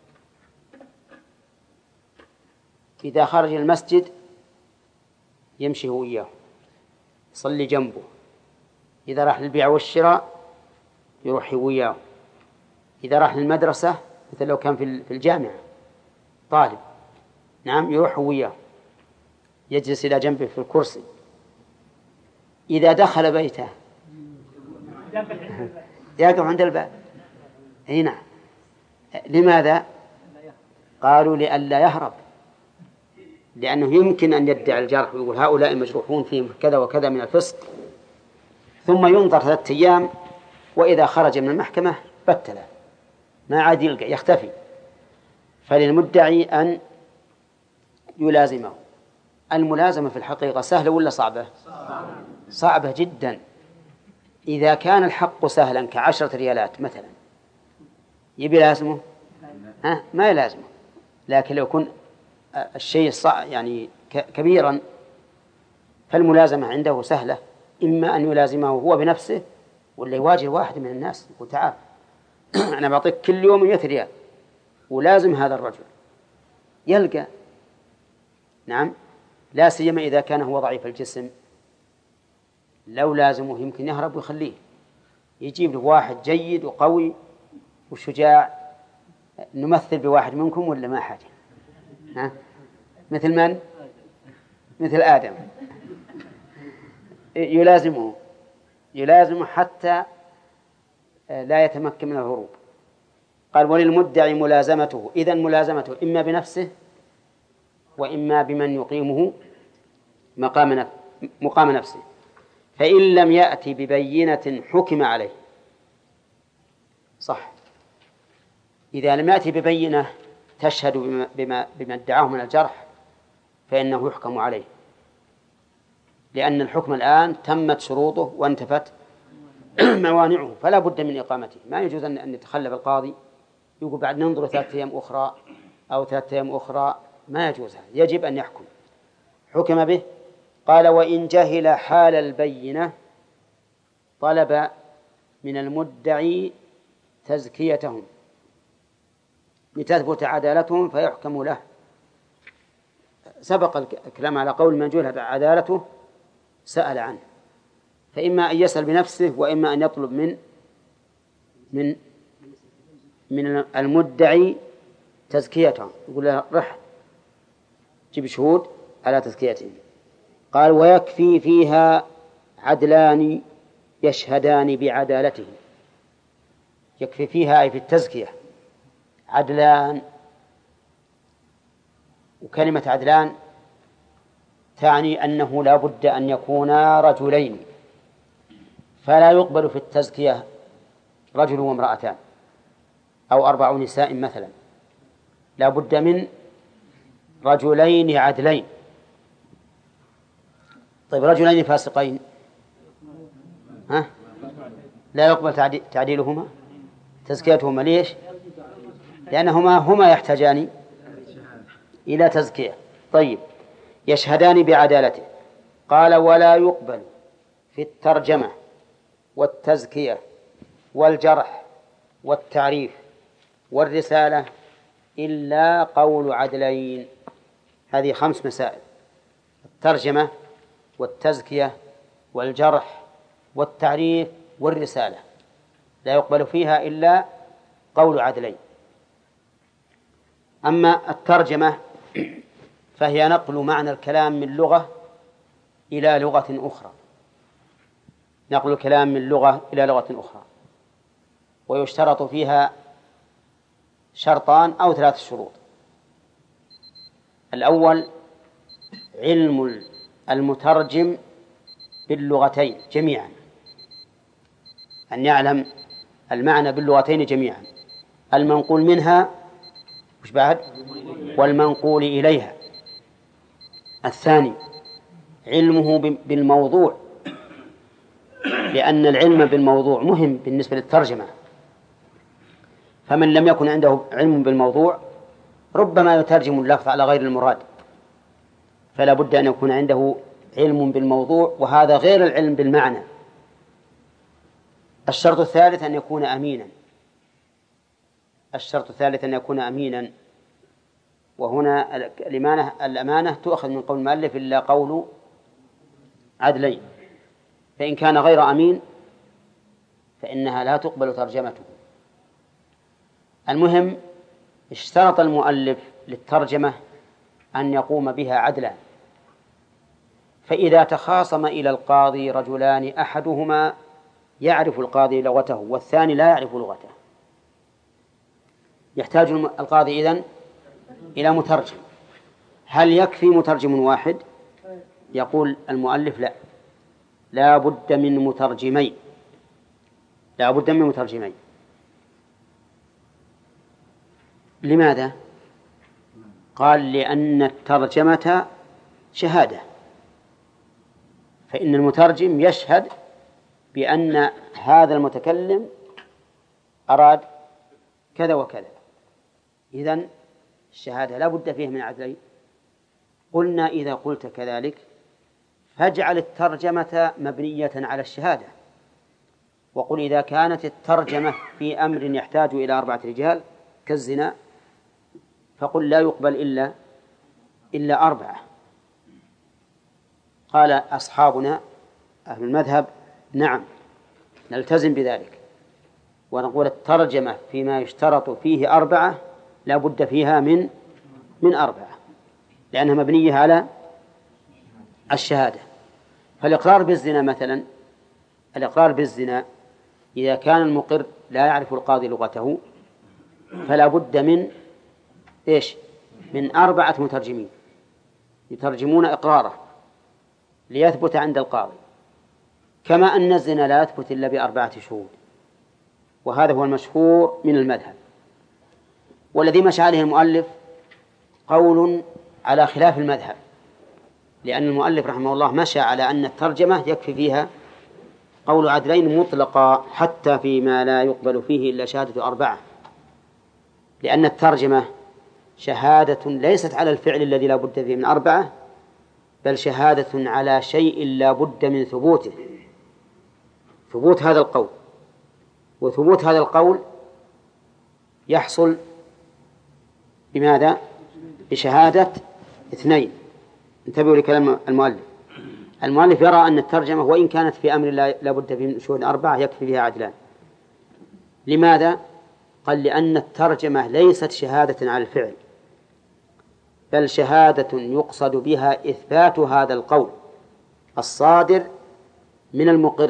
[SPEAKER 2] إذا خرج المسجد يمشي هو إياه، يصلي جنبه، إذا راح للبيع والشراء يروح وياه، إذا راح للمدرسة مثل لو كان في الجامعة طالب نعم يروح وياه، يجلس إلى جنبه في الكرسي. إذا دخل بيته يقف عند الباب. هنا لماذا؟ قالوا لئلا يهرب، لأنه يمكن أن يدعي الجرح ويقول هؤلاء مجروحون فيهم كذا وكذا من الفسق، ثم ينظر ثلاثة أيام وإذا خرج من المحكمة بتله ما عاد يلقى يختفي. فللمدعي أن يلازمه. الملازمة في الحقيقة سهلة ولا صعبة؟ صعبة جدا. إذا كان الحق سهلا كعشرة ريالات مثلا يبي لازمه؟ ها؟ ما يلازمه. لكن لو يكون الشيء يعني كبيرا فالملازمة عنده سهلة، إما أن يلازمه هو بنفسه ولا يواجه واحد من الناس يقول تعال أنا بعطيك كل يوم مئة ريال ولازم هذا الرجل، يلقى. نعم، لا سيما إذا كان هو ضعيف الجسم، لو لازمه يمكن يهرب ويخليه، يجيب له واحد جيد وقوي وشجاع. نمثل بواحد منكم ولا ما حاجة؟ ها؟ مثل من؟ مثل آدم. يلازمه يلازمه حتى لا يتمكن من الهروب. قال وللمدعي ملازمته، إذن ملازمته إما بنفسه وإما بمن يقيمه مقام مقام نفسه. فإن لم يأتي ببينة حكم عليه. صح، إذا لم يأتي ببينة تشهد بما, بما, بما ادعاه من الجرح فإنه يحكم عليه، لأن الحكم الآن تمت شروطه وانتفت موانعه، فلا بد من إقامته. ما يجوز أن يتخلف القاضي يقول بعد ننظر ثلاثة أيام أخرى أو ثلاثة أيام أخرى، ما يجوز هذا، يجب أن يحكم. حكم به. قال وإن جهل حال البينة طلب من المدعي تزكيتهم لتثبت عدالتهم فيحكم له. سبق الكلام على قول من جهل عدالته سأل عنه، فإما أن يسأل بنفسه وإما أن يطلب من من من المدعي تزكيتهم، يقول له رح جيب شهود على تزكيتهم. قال ويكفي فيها عدلان يشهدان بعدالته. يكفي فيها أي في التزكية عدلان، وكلمة عدلان تعني أنه لا بد أن يكونا رجلين، فلا يقبل في التزكية رجل وامرأتان أو أربع نساء مثلا، لا بد من رجلين عدلين. طيب رجلين فاسقين ها؟ لا يقبل تعديلهما تزكيتهما. ليش؟ لأنهما هما يحتاجان إلى تزكية. طيب يشهدان بعدالته. قال ولا يقبل في الترجمة والتزكية والجرح والتعريف والرسالة إلا قول عدلين. هذه خمس مسائل: الترجمة والتزكية والجرح والتعريف والرسالة لا يقبل فيها إلا قول عدلين. أما الترجمة فهي نقل معنى الكلام من لغة إلى لغة أخرى، نقل الكلام من لغة إلى لغة أخرى، ويشترط فيها شرطان أو ثلاث شروط. الأول علم المترجم باللغتين جميعا، أن يعلم المعنى باللغتين جميعا، المنقول منها وش بعد والمنقول إليها. الثاني علمه بالموضوع، لأن العلم بالموضوع مهم بالنسبة للترجمة، فمن لم يكن عنده علم بالموضوع ربما يترجم اللفظ على غير المراد، فلا بد أن يكون عنده علم بالموضوع، وهذا غير العلم بالمعنى. الشرط الثالث أن يكون أمينا الشرط الثالث أن يكون أمينا وهنا الأمانة الأمانة تؤخذ من قول المؤلف إلا قول عدلين، فإن كان غير أمين فإنها لا تقبل ترجمته. المهم اشترط المؤلف للترجمة أن يقوم بها عدلا، فإذا تخاصم إلى القاضي رجلان أحدهما يعرف القاضي لغته والثاني لا يعرف لغته، يحتاج القاضي إذن إلى مترجم. هل يكفي مترجم واحد؟ يقول المؤلف لا، لا بد من مترجمين، لا بد من مترجمين. لماذا؟ قال لأن الترجمة شهادة، فإن المترجم يشهد بأن هذا المتكلم أراد كذا وكذا، إذن الشهادة لا بد فيه من عدلين. قلنا إذا قلت كذلك فاجعل الترجمة مبنية على الشهادة، وقل إذا كانت الترجمة في أمر يحتاج إلى أربعة رجال كالزنا فقل لا يقبل إلا إلا أربعة. قال أصحابنا أهل المذهب نعم نلتزم بذلك، ونقول الترجمة فيما يشترط فيه أربعة لا بد فيها من من أربعة، لأنها مبنية على الشهادة. فالإقرار بالزنا مثلا، الإقرار بالزنا إذا كان المقر لا يعرف القاضي لغته فلا بد من إيش؟ من أربعة مترجمين يترجمون إقراره ليثبت عند القاضي، كما أن الزنا لا يثبت إلا بأربعة شهود، وهذا هو المشهور من المذهب. والذي مشى عليه المؤلف قول على خلاف المذهب، لأن المؤلف رحمه الله مشى على أن الترجمة يكفي فيها قول عدلين مطلقا حتى فيما لا يقبل فيه إلا شهادة أربعة، لأن الترجمة شهادة ليست على الفعل الذي لا بد فيه من أربعة، بل شهادة على شيء لا بد من ثبوته، ثبوت هذا القول. وثبوت هذا القول يحصل بماذا؟ بشهادة اثنين. انتبهوا لكلام المؤلف. المؤلف يرى أن الترجمة وإن كانت في أمر لا بد فيه من شهود أربعة يكفي بها عدلان. لماذا؟ قال لأن الترجمة ليست شهادة على الفعل، بل شهادة يقصد بها إثبات هذا القول الصادر من المقر،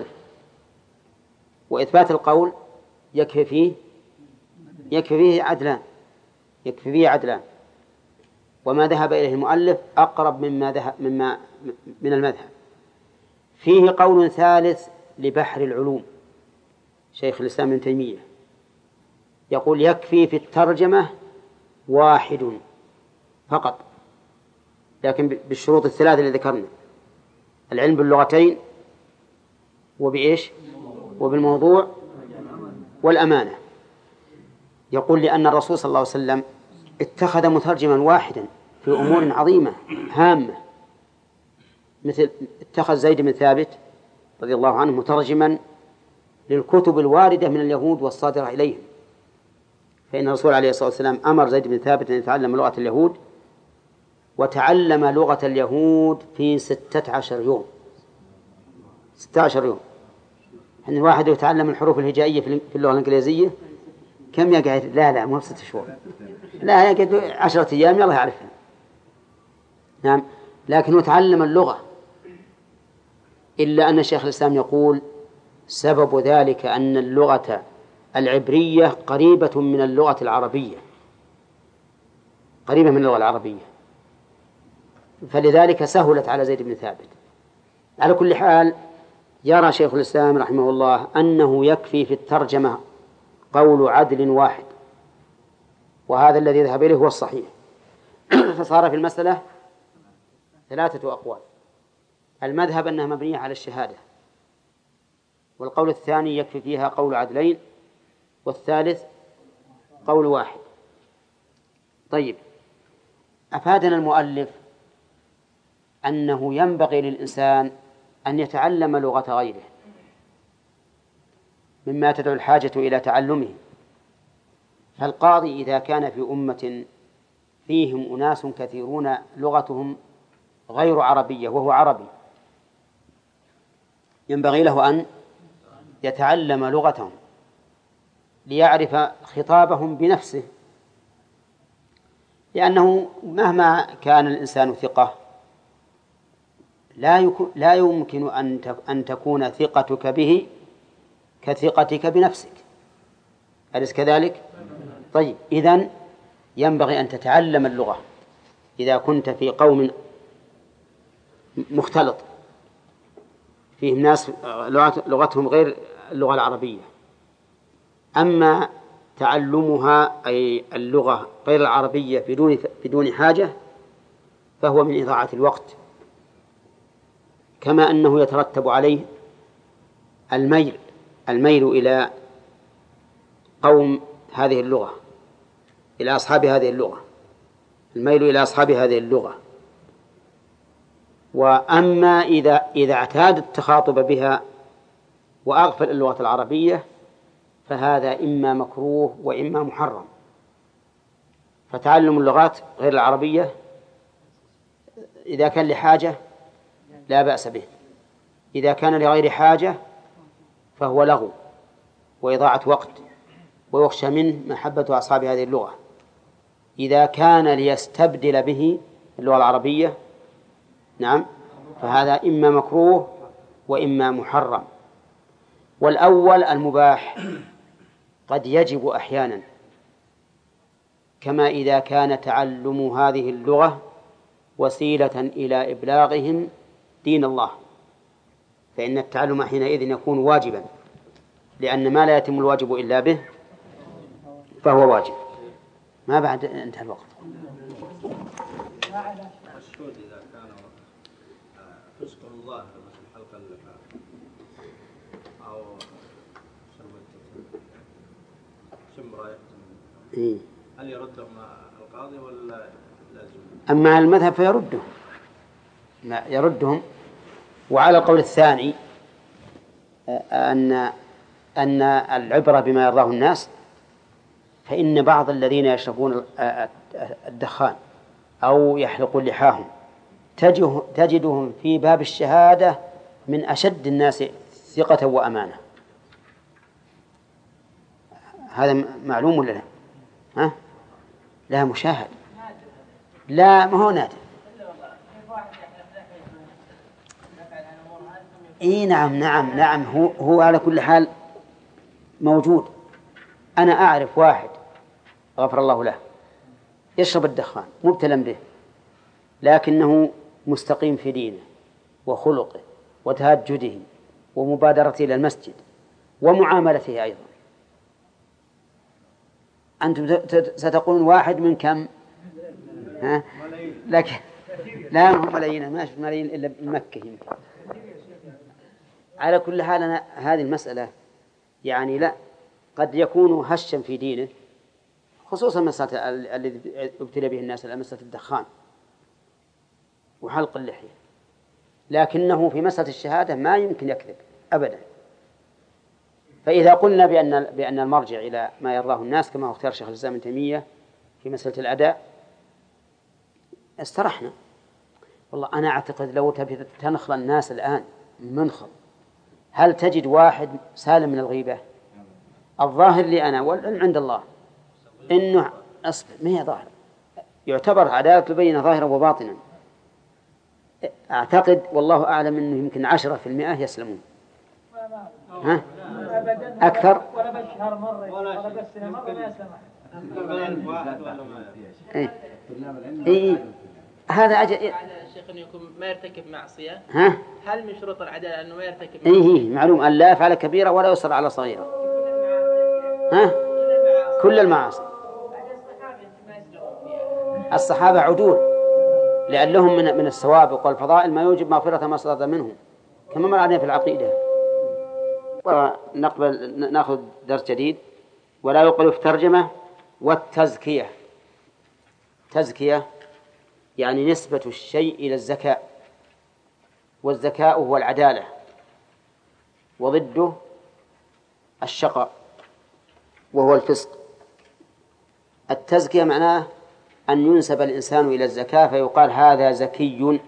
[SPEAKER 2] وإثبات القول يكفي فيه يكفي فيه عدلان يكفي فيه عدلان وما ذهب إليه المؤلف أقرب مما ذهب مما من المذهب. فيه قول ثالث لبحر العلوم شيخ الإسلام ابن تيمية، يقول يكفي في الترجمة واحد فقط، لكن بالشروط الثلاثة اللي ذكرنا: العلم باللغتين، وبإيش؟ وبالموضوع، والأمانة. يقول لأن الرسول صلى الله عليه وسلم اتخذ مترجما واحدا في أمور عظيمة هامة، مثل اتخذ زيد بن ثابت رضي الله عنه مترجما للكتب الواردة من اليهود والصادرة إليهم، فإن الرسول عليه الصلاة والسلام أمر زيد بن ثابت أن يتعلم لغة اليهود، وتعلم لغة اليهود في ستة عشر يوم ستة عشر يوم. أن الواحد يتعلم الحروف الهجائية في اللغة الإنجليزية كم يقعد؟ لا لا مو ستة شهور، لا يقعد عشرة أيام يلا يعرفها. نعم، لكن يتعلم اللغة. إلا أن الشيخ الإسلام يقول سبب ذلك أن اللغة العبرية قريبة من اللغة العربية، قريبة من اللغة العربية، فلذلك سهلت على زيد بن ثابت. على كل حال يرى شيخ الإسلام رحمه الله أنه يكفي في الترجمة قول عدل واحد، وهذا الذي ذهب إليه هو الصحيح. فصار في المسألة ثلاثة أقوال: المذهب أنها مبنية على الشهادة، والقول الثاني يكفي فيها قول عدلين، والثالث قول واحد. طيب، أفادنا المؤلف أنه ينبغي للإنسان أن يتعلم لغة غيره مما تدعو الحاجة إلى تعلمه. فالقاضي إذا كان في أمة فيهم أناس كثيرون لغتهم غير عربية وهو عربي، ينبغي له أن يتعلم لغتهم ليعرف خطابهم بنفسه، لأنه مهما كان الإنسان ثقة لا لا يمكن أن تكون ثقتك به كثقتك بنفسك، أليس كذلك؟ طيب، إذن ينبغي أن تتعلم اللغة إذا كنت في قوم مختلط فيهم ناس لغتهم غير اللغة العربية. أما تعلمها أي اللغة غير العربية بدون بدون حاجة فهو من إضاعة الوقت، كما أنه يترتب عليه الميل الميل إلى قوم هذه اللغة، إلى أصحاب هذه اللغة، الميل إلى أصحاب هذه اللغة. وأما إذا إذا اعتاد التخاطب بها وأغفل اللغة العربية فهذا إما مكروه وإما محرم. فتعلم اللغات غير العربية إذا كان لحاجة لا بأس به، إذا كان لغير حاجة فهو لغو وإضاعة وقت ويخشى منه محبة أصحاب هذه اللغة. إذا كان ليستبدل به اللغة العربية نعم فهذا إما مكروه وإما محرم. والأول المباح قد يجب أحيانا، كما إذا كان تعلم هذه اللغة وسيلة إلى إبلاغهم دين الله فإن التعلم حينئذ يكون واجبا، لأن ما لا يتم الواجب إلا به فهو واجب. ما بعد انتهى الوقت.
[SPEAKER 7] الشهود إذا كان فسق الله مثل حلق اللحى أو شرب التمر شم رايحة هل يردهم القاضي ولا لازم؟
[SPEAKER 2] أما المذهب فيرده يردهم. وعلى القول الثاني أن أن العبرة بما يرضاه الناس، فإن بعض الذين يشربون الدخان أو يحلقون لحاهم تجدهم في باب الشهادة من أشد الناس ثقة وأمانة. هذا معلوم ولا لا؟ ها؟ لا مشاهد، لا ما هو نادر. إيه نعم نعم نعم هو هو على كل حال موجود. أنا أعرف واحد غفر الله له يشرب الدخان مبتلى به، لكنه مستقيم في دينه وخلقه وتهجده ومبادرته إلى المسجد ومعاملته أيضا. أنتم ستقولون واحد من كم؟ ها؟ لكن لا هم ملايين، ما شفت ملايين إلا بمكة يمكن. على كل حال أنا هذه المسألة يعني لا قد يكون هشا في دينه، خصوصا مسألة الذي ابتلى به الناس مسألة الدخان وحلق اللحية، لكنه في مسألة الشهادة ما يمكن يكذب أبدا. فإذا قلنا بأن بأن المرجع إلى ما يرضاه الناس كما اختار شيخ الإسلام ابن تيمية في مسألة الأداء استرحنا. والله أنا أعتقد لو تبي تنخل الناس الآن منخل هل تجد واحد سالم من الغيبة؟ الظاهر لي أنا والعلم عند الله إنه أصل ما هي ظاهر، يعتبر عدالة البينة ظاهرا وباطنا. أعتقد والله أعلم إنه يمكن عشرة في المئة يسلمون. ها؟ أكثر؟
[SPEAKER 8] ولا بالشهر مرة ولا بالسنة مرة ما يسمح.
[SPEAKER 2] إيه إيه هذا أجل
[SPEAKER 9] الشيخ أنه يكون ما يرتكب معصية.
[SPEAKER 2] ها؟
[SPEAKER 9] هل من شروط العدالة أنه ما يرتكب
[SPEAKER 2] معصية؟ إيه معلوم أن لا يفعل كبيرة ولا يصر على صغيرة. ها؟ كل المعاصي. الصحابة عدول لأن لهم من من السوابق والفضائل ما يوجب مغفرة ما صدر منهم كما مر علينا في العقيدة. ونقبل نأخذ درس جديد ولا يقبل في ترجمة. والتزكية تزكية يعني نسبة الشيء إلى الذكاء، والذكاء هو العدالة وضده الشقاء وهو الفسق. التزكية معناه أن ينسب الإنسان إلى الزكاة فيقال هذا زكي.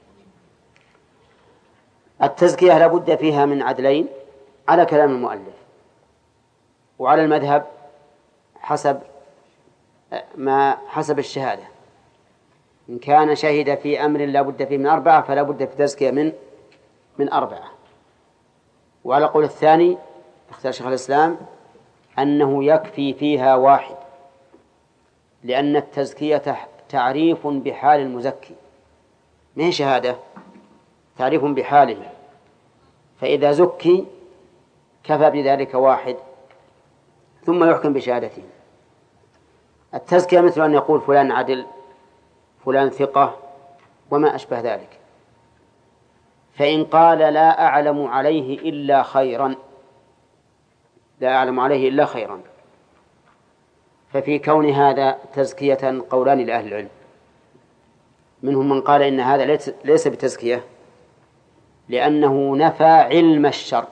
[SPEAKER 2] التزكية لابد فيها من عدلين على كلام المؤلف وعلى المذهب حسب ما حسب الشهادة. إن كان شهد في أمر لا بد فيه من أربعة فلا بد في تزكية من من أربعة. وعلى قول الثاني اختار شيخ الإسلام أنه يكفي فيها واحد، لأن التزكية تعريف بحال المزكي، ما هي شهادة، تعريف بحاله، فإذا زكي كفى بذلك واحد ثم يحكم بشهادته. التزكية مثل أن يقول فلان عدل، فلان ثقة، وما أشبه ذلك. فإن قال لا أعلم عليه إلا خيرا، لا أعلم عليه إلا خيرا، ففي كون هذا تزكية قولان لأهل العلم، منهم من قال إن هذا ليس بتزكية لأنه نفى علم الشر،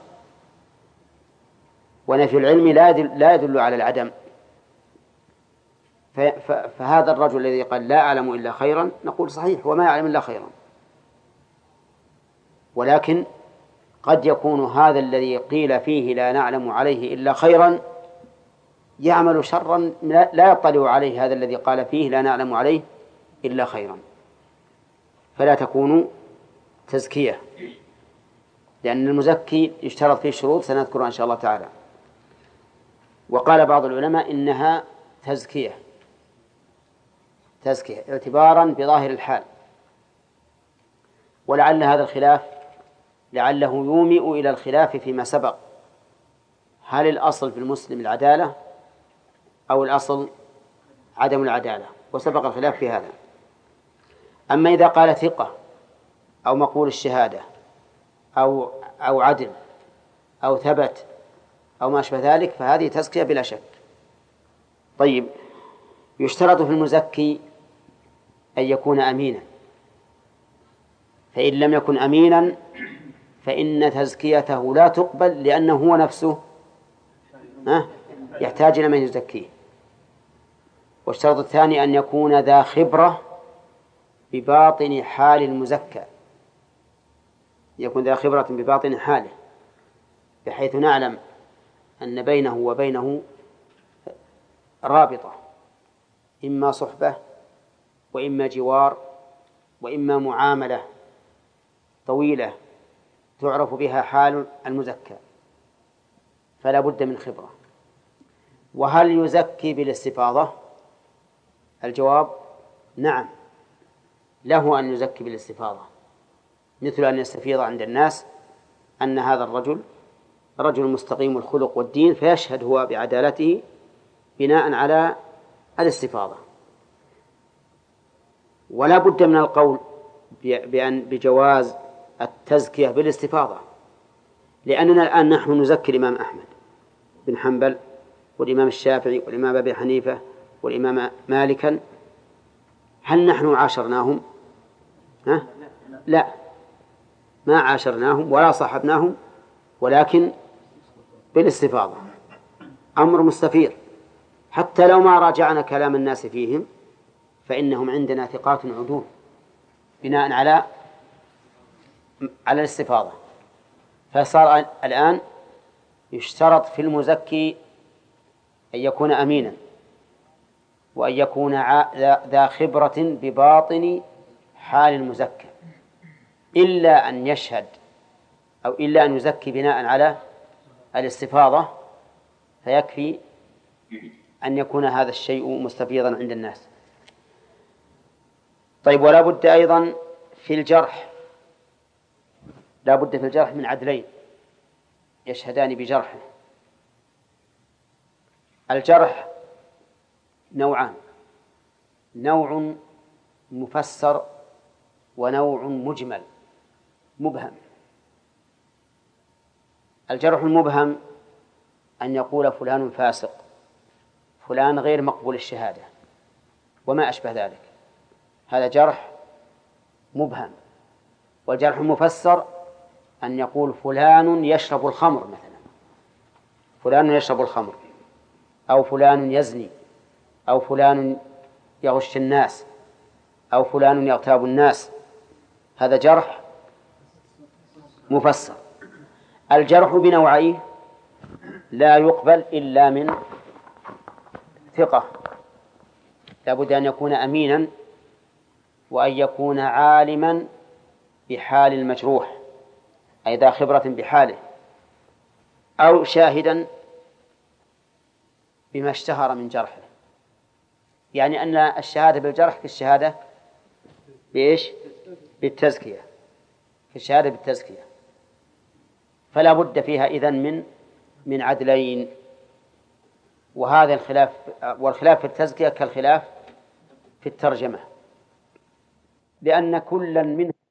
[SPEAKER 2] ونفي العلم لا يدل على العدم، فهذا الرجل الذي قال لا أعلم إلا خيرا نقول صحيح وما يعلم إلا خيرا، ولكن قد يكون هذا الذي قيل فيه لا نعلم عليه إلا خيرا يعمل شرا لا يطلع عليه هذا الذي قال فيه لا نعلم عليه إلا خيرا، فلا تكون تزكية، لأن المزكي يشترط فيه شروط سنذكرها إن شاء الله تعالى. وقال بعض العلماء إنها تزكية تزكية اعتبارا بظاهر الحال، ولعل هذا الخلاف لعله يومئ إلى الخلاف فيما سبق، هل الأصل في المسلم العدالة أو الأصل عدم العدالة، وسبق الخلاف في هذا. أما إذا قال ثقة أو مقبول الشهادة أو أو عدل أو ثبت أو ما أشبه ذلك فهذه تزكية بلا شك. طيب، يشترط في المزكي أن يكون أمينا، فإن لم يكن أمينا فإن تزكيته لا تقبل، لأنه هو نفسه يحتاج إلى من يزكيه. والشرط الثاني أن يكون ذا خبرة بباطن حال المزكى، يكون ذا خبرة بباطن حاله، بحيث نعلم أن بينه وبينه رابطة، إما صحبة وإما جوار وإما معاملة طويلة تعرف بها حال المزكى، فلا بد من خبرة. وهل يزكي بالاستفاضة؟ الجواب نعم، له أن يزكي بالاستفاضة، مثل أن يستفيض عند الناس أن هذا الرجل رجل مستقيم الخلق والدين، فيشهد هو بعدالته بناء على الاستفاضة. ولا بد من القول بأن بجواز التزكية بالاستفاضة، لأننا الآن نحن نزكي الإمام أحمد بن حنبل والإمام الشافعي والإمام أبي حنيفة والإمام مالكا، هل نحن عاشرناهم؟ ها؟ لا، ما عاشرناهم ولا صاحبناهم، ولكن بالاستفاضة، أمر مستفيض. حتى لو ما راجعنا كلام الناس فيهم فإنهم عندنا ثقات عدول بناء على على الاستفاضة. فصار الآن يشترط في المزكي أن يكون أمينا، وأن يكون ذا خبرة بباطن حال المزكى، إلا أن يشهد أو إلا أن يزكي بناء على الاستفاضة، فيكفي أن يكون هذا الشيء مستفيضا عند الناس. طيب، ولا بد أيضا في الجرح، لا بد في الجرح من عدلين يشهدان بجرحه. الجرح نوعان، نوع مفسر ونوع مجمل مبهم. الجرح المبهم أن يقول فلان فاسق، فلان غير مقبول الشهادة، وما أشبه ذلك، هذا جرح مبهم. والجرح المفسر أن يقول فلان يشرب الخمر مثلا، فلان يشرب الخمر، أو فلان يزني، أو فلان يغش الناس، أو فلان يغتاب الناس، هذا جرح مفسر. الجرح بنوعيه لا يقبل إلا من ثقة، لا بد أن يكون أمينا، وأن يكون عالما بحال المجروح، أي ذا خبرة بحاله، أو شاهدا بما اشتهر من جرحه، يعني أن الشهادة بالجرح كالشهادة بإيش؟ بالتزكية، كالشهادة بالتزكية، فلا بد فيها إذن من من عدلين. وهذا الخلاف، والخلاف في التزكية كالخلاف في الترجمة، لأن كلا منه